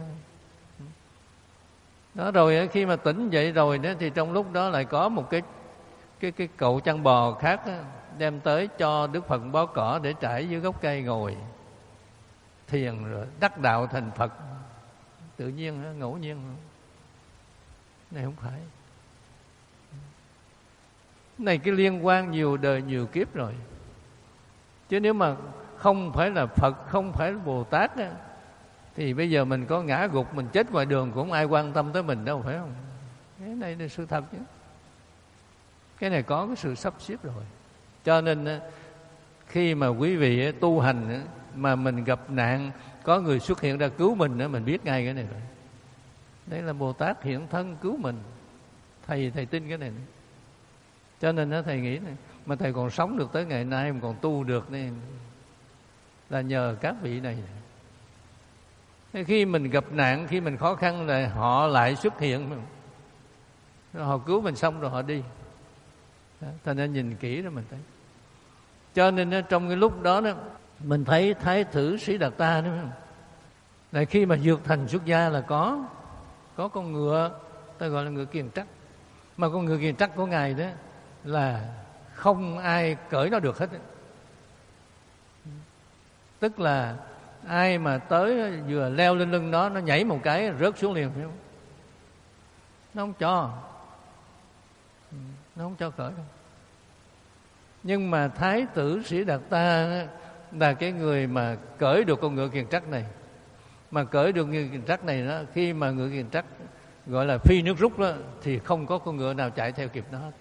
Đó, rồi khi mà tỉnh dậy rồi đó, thì trong lúc đó lại có một cái cái cái cậu chăn bò khác đó, đem tới cho Đức Phật bó cỏ để trải dưới gốc cây ngồi thiền rồi đắc đạo thành Phật. Tự nhiên đó, ngẫu nhiên đó. Này không phải. Này cái liên quan nhiều đời nhiều kiếp rồi. Chứ nếu mà không phải là Phật, không phải là Bồ Tát á, thì bây giờ mình có ngã gục, mình chết ngoài đường cũng không ai quan tâm tới mình đâu, phải không? Cái này là sự thật chứ. Cái này có cái sự sắp xếp rồi. Cho nên khi mà quý vị tu hành mà mình gặp nạn, có người xuất hiện ra cứu mình, mình biết ngay cái này rồi. Đây là Bồ Tát hiện thân cứu mình. Thầy thầy tin cái này. Cho nên thầy nghĩ này, mà thầy còn sống được tới ngày nay, mà còn tu được này, là nhờ các vị này. Khi mình gặp nạn, khi mình khó khăn là họ lại xuất hiện, họ cứu mình xong rồi họ đi. Thành ra nhìn kỹ rồi mình thấy. Cho nên trong cái lúc đó đó, mình thấy Thái tử Sĩ Đạt Ta đó, Lại khi mà vượt thành xuất gia là có có con ngựa, ta gọi là ngựa kiền trắc. Mà con ngựa kiền trắc của Ngài đó là không ai cởi nó được hết. Tức là ai mà tới vừa leo lên lưng nó, nó nhảy một cái rớt xuống liền, phải không? Nó không cho, nó không cho cởi đâu. Nhưng mà Thái tử Sĩ Đạt Ta là cái người mà cởi được con ngựa kiền trắc này. Mà cởi được ngựa kiền trắc này đó, khi mà ngựa kiền trắc gọi là phi nước rút đó, thì không có con ngựa nào chạy theo kịp nó hết.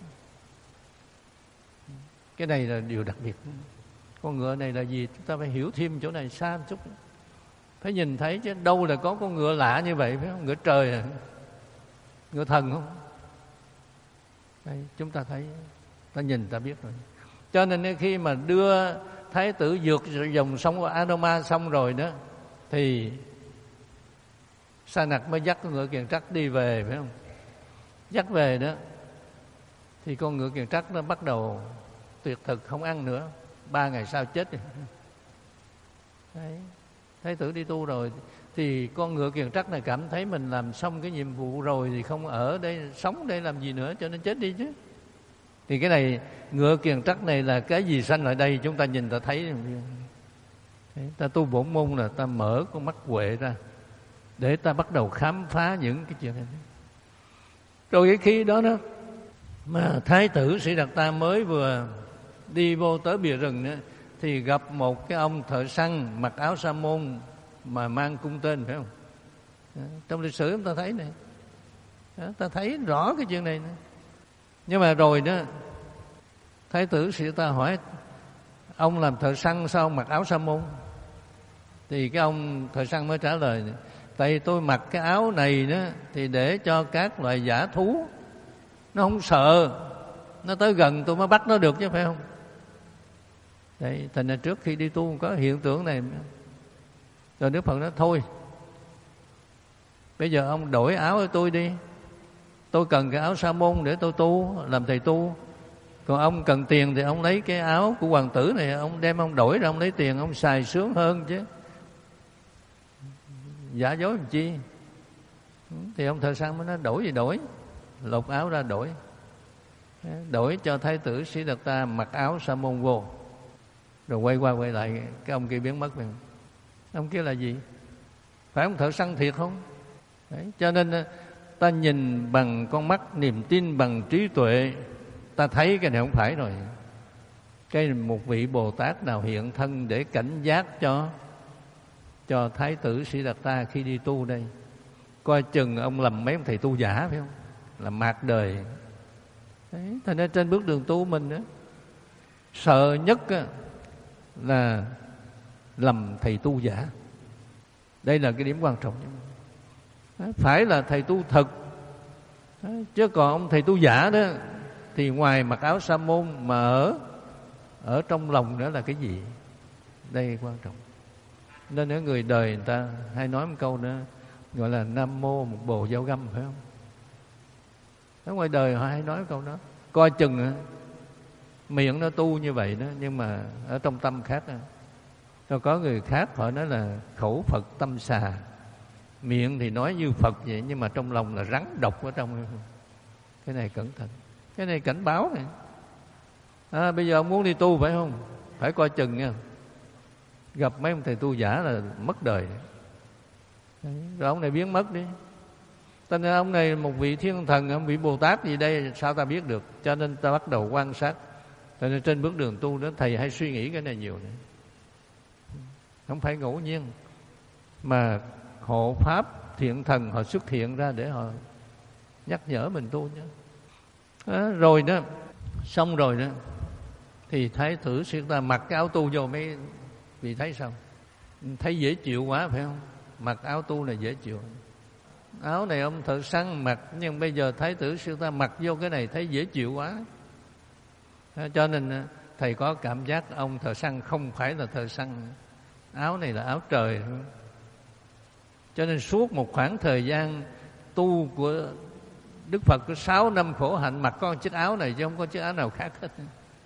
Cái này là điều đặc biệt. Con ngựa này là gì? Chúng ta phải hiểu thêm chỗ này xa một chút. Phải nhìn thấy chứ đâu là có con ngựa lạ như vậy, phải không? Ngựa trời à? Ngựa thần không? Đây, chúng ta thấy, ta nhìn ta biết rồi. Cho nên khi mà đưa Thái tử vượt dòng sông Adoma xong rồi đó, thì Sa Nặc mới dắt con ngựa kiền trắc đi về, phải không? Dắt về đó thì con ngựa kiền trắc nó bắt đầu tuyệt thực, không ăn nữa. Ba ngày sau chết rồi. Đấy. Thái tử đi tu rồi thì con ngựa kiền trắc này cảm thấy mình làm xong cái nhiệm vụ rồi thì không ở đây sống đây làm gì nữa, cho nên chết đi chứ. Thì cái này ngựa kiền trắc này là cái gì sanh lại đây, chúng ta nhìn ta thấy. Đấy. Ta tu bổn môn là ta mở con mắt huệ ra để ta bắt đầu khám phá những cái chuyện này. Rồi cái khi đó đó mà Thái tử Sĩ Đạt Ta mới vừa đi vô tới bìa rừng đó, thì gặp một cái ông thợ săn mặc áo sa môn mà mang cung tên, phải không? Đó, trong lịch sử chúng ta thấy này, đó, ta thấy rõ cái chuyện này nữa. Nhưng mà rồi đó, Thái tử Sĩ Đạt Ta hỏi ông làm thợ săn sao ông mặc áo sa môn? Thì cái ông thợ săn mới trả lời: tại vì tôi mặc cái áo này đó thì để cho các loài dã thú nó không sợ, nó tới gần tôi mới bắt nó được chứ, phải không? Đấy, thành ra trước khi đi tu có hiện tượng này. Rồi Đức Phật nói thôi, bây giờ ông đổi áo cho tôi đi. Tôi cần cái áo sa môn để tôi tu, làm thầy tu. Còn ông cần tiền thì ông lấy cái áo của hoàng tử này, ông đem ông đổi ra, ông lấy tiền, ông xài sướng hơn chứ. Giả dối làm chi? Thì ông thợ săn mới nói đổi gì đổi, lột áo ra đổi. Đổi cho Thái tử Sĩ Đạt Ta mặc áo sa môn vô. Rồi quay qua quay lại, cái ông kia biến mất rồi. Ông kia là gì? Phải ông thợ săn thiệt không? Đấy, cho nên ta nhìn bằng con mắt niềm tin, bằng trí tuệ, ta thấy cái này không phải rồi. Cái một vị Bồ Tát nào hiện thân để cảnh giác cho cho Thái tử Sĩ Đạt Ta khi đi tu đây. Coi chừng ông lầm mấy ông thầy tu giả, phải không? Là mạt đời. Đấy, thành ra trên bước đường tu mình đó, sợ nhất là lầm thầy tu giả. Đây là cái điểm quan trọng. Phải là thầy tu thật. Chứ còn ông thầy tu giả đó thì ngoài mặc áo sa môn mà ở ở trong lòng nữa là cái gì? Đây quan trọng. Nên ở người đời người ta hay nói một câu nữa, gọi là Nam Mô một bồ dao găm, phải không? Ở ngoài đời họ hay nói câu đó. Coi chừng miệng nó tu như vậy đó, nhưng mà ở trong tâm khác. Rồi có người khác họ nói là khẩu Phật tâm xà. Miệng thì nói như Phật vậy, nhưng mà trong lòng là rắn độc ở trong. Cái này cẩn thận. Cái này cảnh báo này. À, bây giờ ông muốn đi tu phải không? Phải coi chừng nha. Gặp mấy ông thầy tu giả là mất đời. Đấy, rồi ông này biến mất đi. Cho nên ông này một vị thiên thần, ông vị Bồ Tát gì đây, sao ta biết được? Cho nên ta bắt đầu quan sát. Cho nên trên bước đường tu đó, thầy hay suy nghĩ cái này nhiều nữa. Không phải ngẫu nhiên, mà hộ pháp thiện thần họ xuất hiện ra để họ nhắc nhở mình tu nhé. À, rồi đó, xong rồi đó, thì Thái tử Sĩ Đạt Ta mặc cái áo tu vô, mấy vị thấy sao? Thấy dễ chịu quá, phải không? Mặc áo tu này dễ chịu. Áo này ông thợ săn mặc, nhưng bây giờ Thái tử Sĩ Đạt Ta mặc vô cái này thấy dễ chịu quá. Cho nên thầy có cảm giác ông thợ săn không phải là thợ săn. Áo này là áo trời. Cho nên suốt một khoảng thời gian tu của Đức Phật có sáu năm khổ hạnh, mặc có chiếc áo này chứ không có chiếc áo nào khác hết.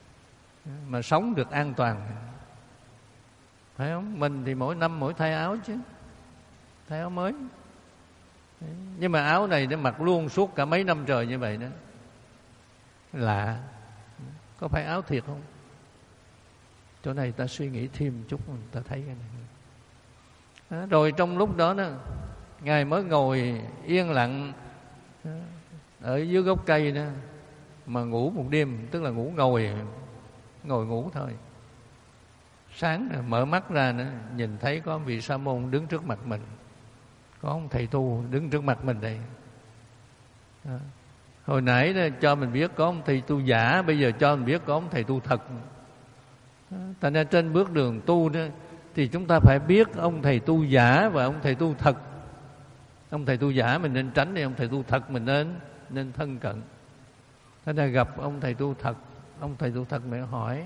Mà sống được an toàn. Phải không? Mình thì mỗi năm mỗi thay áo chứ. thay áo mới. Đấy. Nhưng mà áo này nó mặc luôn suốt cả mấy năm trời như vậy đó, lạ. Có phải áo thiệt không? Chỗ này ta suy nghĩ thêm chút mình ta thấy cái này. Đó, rồi trong lúc đó đó Ngài mới ngồi yên lặng đó, ở dưới gốc cây đó mà ngủ một đêm, tức là ngủ ngồi ngồi ngủ thôi. Sáng rồi, mở mắt ra nữa, nhìn thấy có vị sa môn đứng trước mặt mình, có ông thầy tu đứng trước mặt mình đây. Đó. Hồi nãy đó, cho mình biết có ông thầy tu giả, bây giờ cho mình biết có ông thầy tu thật. Thành ra trên bước đường tu đó thì chúng ta phải biết ông thầy tu giả và ông thầy tu thật. Ông thầy tu giả mình nên tránh, đi ông thầy tu thật mình nên nên thân cận. Thành ra gặp ông thầy tu thật, ông thầy tu thật mình hỏi.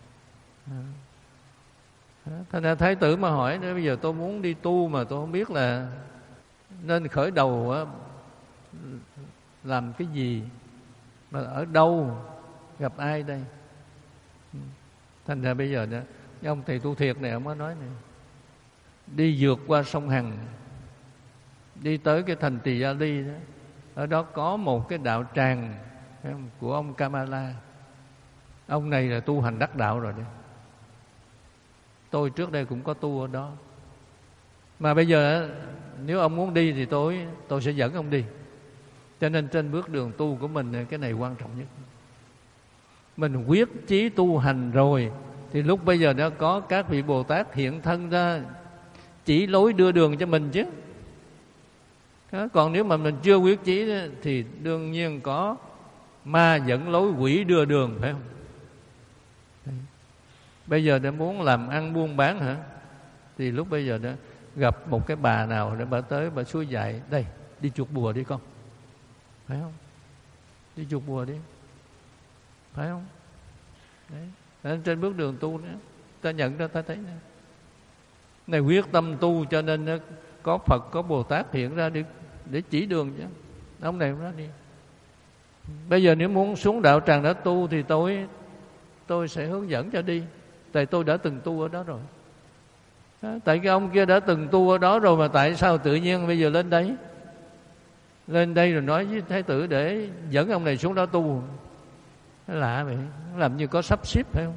Thành ra Thái tử mà hỏi nữa, bây giờ tôi muốn đi tu mà tôi không biết là nên khởi đầu làm cái gì, mà ở đâu, gặp ai đây. Thành ra bây giờ đó, ông thầy tu thiệt này ông mới nói này, đi vượt qua sông Hằng, đi tới cái thành Tỳ Gia Ly đó, ở đó có một cái đạo tràng của ông Kamala. Ông này là tu hành đắc đạo rồi đấy. Tôi trước đây cũng có tu ở đó, mà bây giờ nếu ông muốn đi thì tôi tôi sẽ dẫn ông đi. Cho nên trên bước đường tu của mình, cái này quan trọng nhất. Mình quyết chí tu hành rồi thì lúc bây giờ đã có các vị Bồ Tát hiện thân ra chỉ lối đưa đường cho mình chứ. Đó, còn nếu mà mình chưa quyết chí thì đương nhiên có ma dẫn lối, quỷ đưa đường, phải không? Đấy. Bây giờ đã muốn làm ăn buôn bán hả? Thì lúc bây giờ đã gặp một cái bà nào để bà tới, bà xui dạy, đây đi chuộc bùa đi con, phải không? Đi chuộc bùa đi, phải không? Đấy. Trên bước đường tu nữa, ta nhận ra ta thấy nữa. Này quyết tâm tu cho nên có Phật, có Bồ Tát hiện ra để, để chỉ đường chứ. Ông này ông nói đi. Bây giờ nếu muốn xuống đạo tràng đã tu thì tôi tôi sẽ hướng dẫn cho đi. Tại tôi đã từng tu ở đó rồi. Đó, tại cái ông kia đã từng tu ở đó rồi, mà tại sao tự nhiên bây giờ lên đây? Lên đây rồi nói với Thái tử để dẫn ông này xuống đó tu. Nó lạ vậy, làm như có sắp xếp phải không?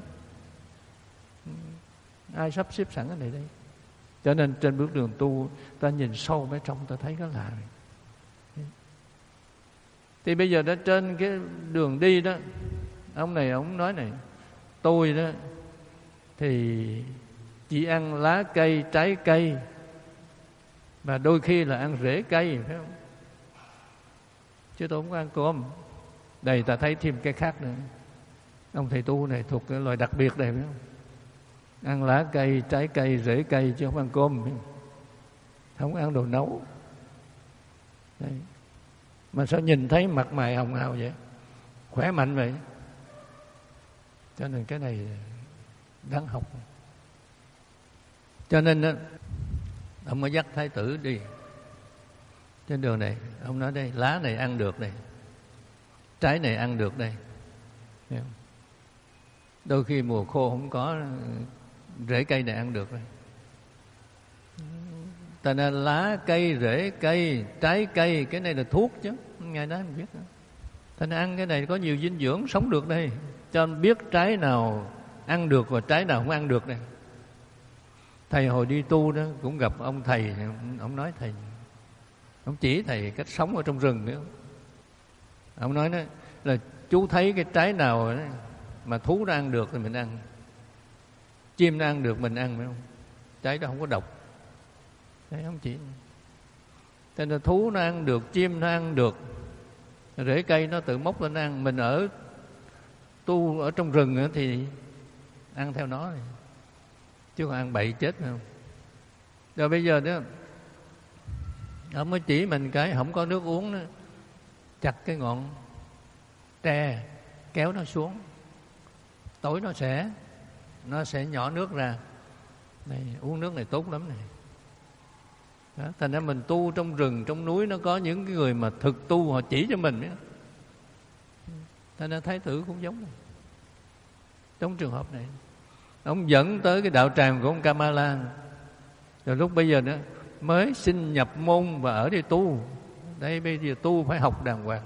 Ai sắp xếp sẵn cái này đây? Cho nên trên bước đường tu, ta nhìn sâu bên trong ta thấy có lạ vậy. Thì bây giờ đó trên cái đường đi đó, ông này ông nói này, tôi đó thì chỉ ăn lá cây, trái cây, và đôi khi là ăn rễ cây, phải không? Chứ tôi không có ăn cơm. Đây ta thấy thêm cái khác nữa. Ông thầy tu này thuộc cái loài đặc biệt này, phải không? Ăn lá cây, trái cây, rễ cây chứ không ăn cơm, không ăn đồ nấu. Đấy. Mà sao nhìn thấy mặt mày hồng hào vậy, khỏe mạnh vậy? Cho nên cái này đáng học. Cho nên đó, ông mới dắt Thái tử đi trên đường này. Ông nói đây, lá này ăn được đây, trái này ăn được đây. Đôi khi mùa khô không có, rễ cây này ăn được đây. Tại nên lá cây, rễ cây, trái cây, cái này là thuốc chứ. Ngài nói mình biết nữa. Thành ăn cái này có nhiều dinh dưỡng, sống được đây. Cho nên biết trái nào ăn được và trái nào không ăn được đây. Thầy hồi đi tu đó cũng gặp ông thầy, ông nói thầy, ông chỉ thầy cách sống ở trong rừng nữa. Ông nói đó là chú thấy cái trái nào đó, mà thú nó ăn được thì mình ăn, chim nó ăn được mình ăn, phải không? Trái đó không có độc. Đấy, ông chỉ. Cho nên thú nó ăn được, chim nó ăn được, rễ cây nó tự móc lên ăn. Mình ở tu ở trong rừng thì ăn theo nó này, chứ còn ăn bậy chết, phải không? Rồi bây giờ đó ông mới chỉ mình cái không có nước uống nữa, chặt cái ngọn tre kéo nó xuống, tối nó sẽ nó sẽ nhỏ nước ra. Này, uống nước này tốt lắm này. Đó, thành ra mình tu trong rừng, trong núi nó có những cái người mà thực tu, họ chỉ cho mình. Thành ra Thái tử cũng giống này. Trong trường hợp này, ông dẫn tới cái đạo tràng của ông Kamala. Rồi lúc bây giờ đó mới xin nhập môn và ở đây tu. Đây bây giờ tu phải học đàng hoàng,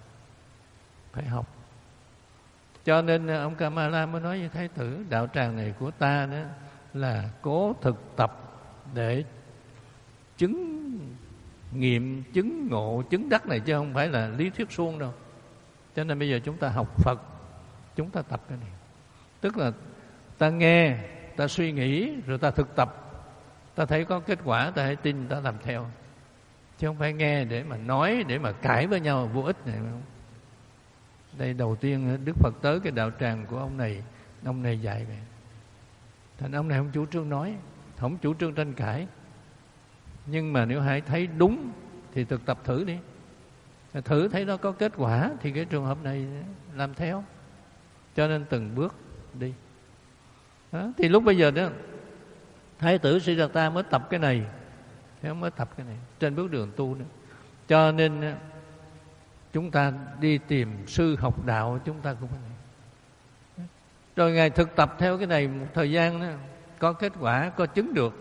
phải học. Cho nên ông Kamala mới nói với Thái tử, đạo tràng này của ta đó là cố thực tập để chứng nghiệm, chứng ngộ, chứng đắc này, chứ không phải là lý thuyết suông đâu. Cho nên bây giờ chúng ta học Phật, chúng ta tập cái này. Tức là ta nghe, ta suy nghĩ, rồi ta thực tập. Ta thấy có kết quả, ta hãy tin, ta làm theo. Chứ không phải nghe để mà nói, để mà cãi với nhau vô ích này. Đây đầu tiên Đức Phật tới cái đạo tràng của ông này, ông này dạy vậy. Thành ông này không chủ trương nói, không chủ trương tranh cãi. Nhưng mà nếu hãy thấy đúng thì thực tập thử đi. Thử thấy nó có kết quả thì cái trường hợp này làm theo. Cho nên từng bước đi. Đó. Thì lúc bây giờ đó, Thái tử Siddhartha mới tập cái này, mới tập cái này trên bước đường tu nữa. Cho nên chúng ta đi tìm sư học đạo, chúng ta cũng phải này. Rồi Ngài thực tập theo cái này một thời gian đó, có kết quả, có chứng được.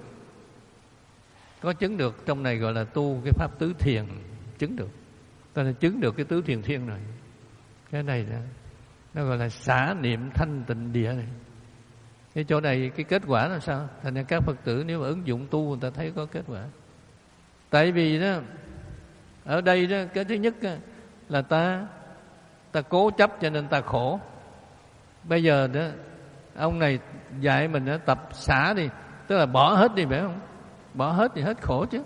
Có chứng được, trong này gọi là tu cái pháp tứ thiền, chứng được. Ta đã chứng được cái tứ thiền thiên rồi. Cái này đó, nó gọi là xả niệm thanh tịnh địa này. Cái chỗ này cái kết quả là sao? Thành ra các Phật tử nếu mà ứng dụng tu, người ta thấy có kết quả. Tại vì đó, ở đây đó, cái thứ nhất đó, là ta ta cố chấp cho nên ta khổ. Bây giờ đó, ông này dạy mình đó, tập xả đi, tức là bỏ hết đi, phải không? Bỏ hết thì hết khổ chứ.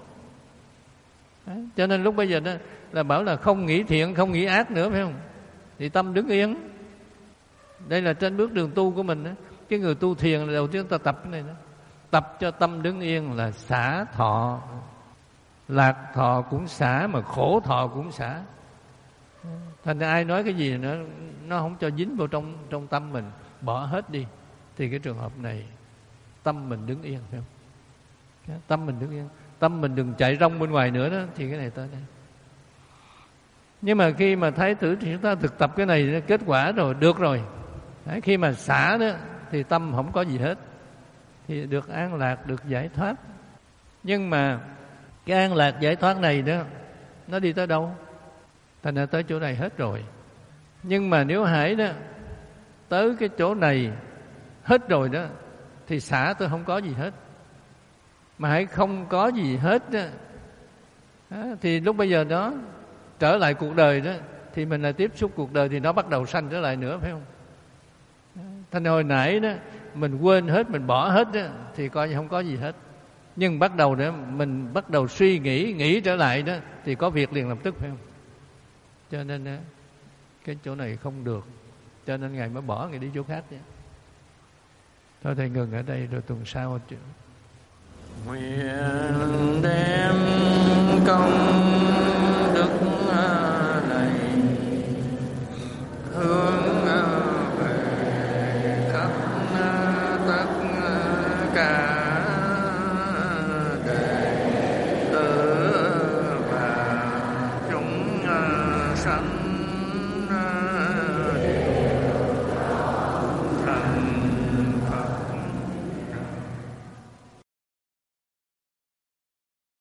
Đấy. Cho nên lúc bây giờ đó là bảo là không nghĩ thiện, không nghĩ ác nữa, phải không? Thì tâm đứng yên. Đây là trên bước đường tu của mình đó. Cái người tu thiền là đầu tiên ta tập cái này đó. Tập cho tâm đứng yên là xả thọ. Lạc thọ cũng xả, mà khổ thọ cũng xả. Thành ra ai nói cái gì nữa, nó không cho dính vào trong trong tâm mình, bỏ hết đi. Thì cái trường hợp này tâm mình đứng yên, phải không? Tâm mình đứng yên, tâm mình đừng chạy rong bên ngoài nữa đó, thì cái này tới đây. Nhưng mà khi mà Thái tử thì chúng ta thực tập cái này, kết quả rồi, được rồi. Đấy, khi mà xả đó thì tâm không có gì hết, thì được an lạc, được giải thoát. Nhưng mà cái an lạc giải thoát này đó, nó đi tới đâu? Thành ra tới chỗ này hết rồi. Nhưng mà nếu hãy đó tới cái chỗ này hết rồi đó, thì xả tôi không có gì hết. Mà hãy không có gì hết đó, đó thì lúc bây giờ đó trở lại cuộc đời đó, thì mình là tiếp xúc cuộc đời, thì nó bắt đầu sanh trở lại nữa, phải không? Thành hồi nãy đó mình quên hết, mình bỏ hết đó, thì coi như không có gì hết. Nhưng bắt đầu đó mình bắt đầu suy nghĩ, nghĩ trở lại đó, thì có việc liền lập tức, phải không? Cho nên đó, cái chỗ này không được, cho nên Ngài mới bỏ, Ngài đi chỗ khác nhé. Thôi thầy ngừng ở đây, rồi tuần sau nguyện đem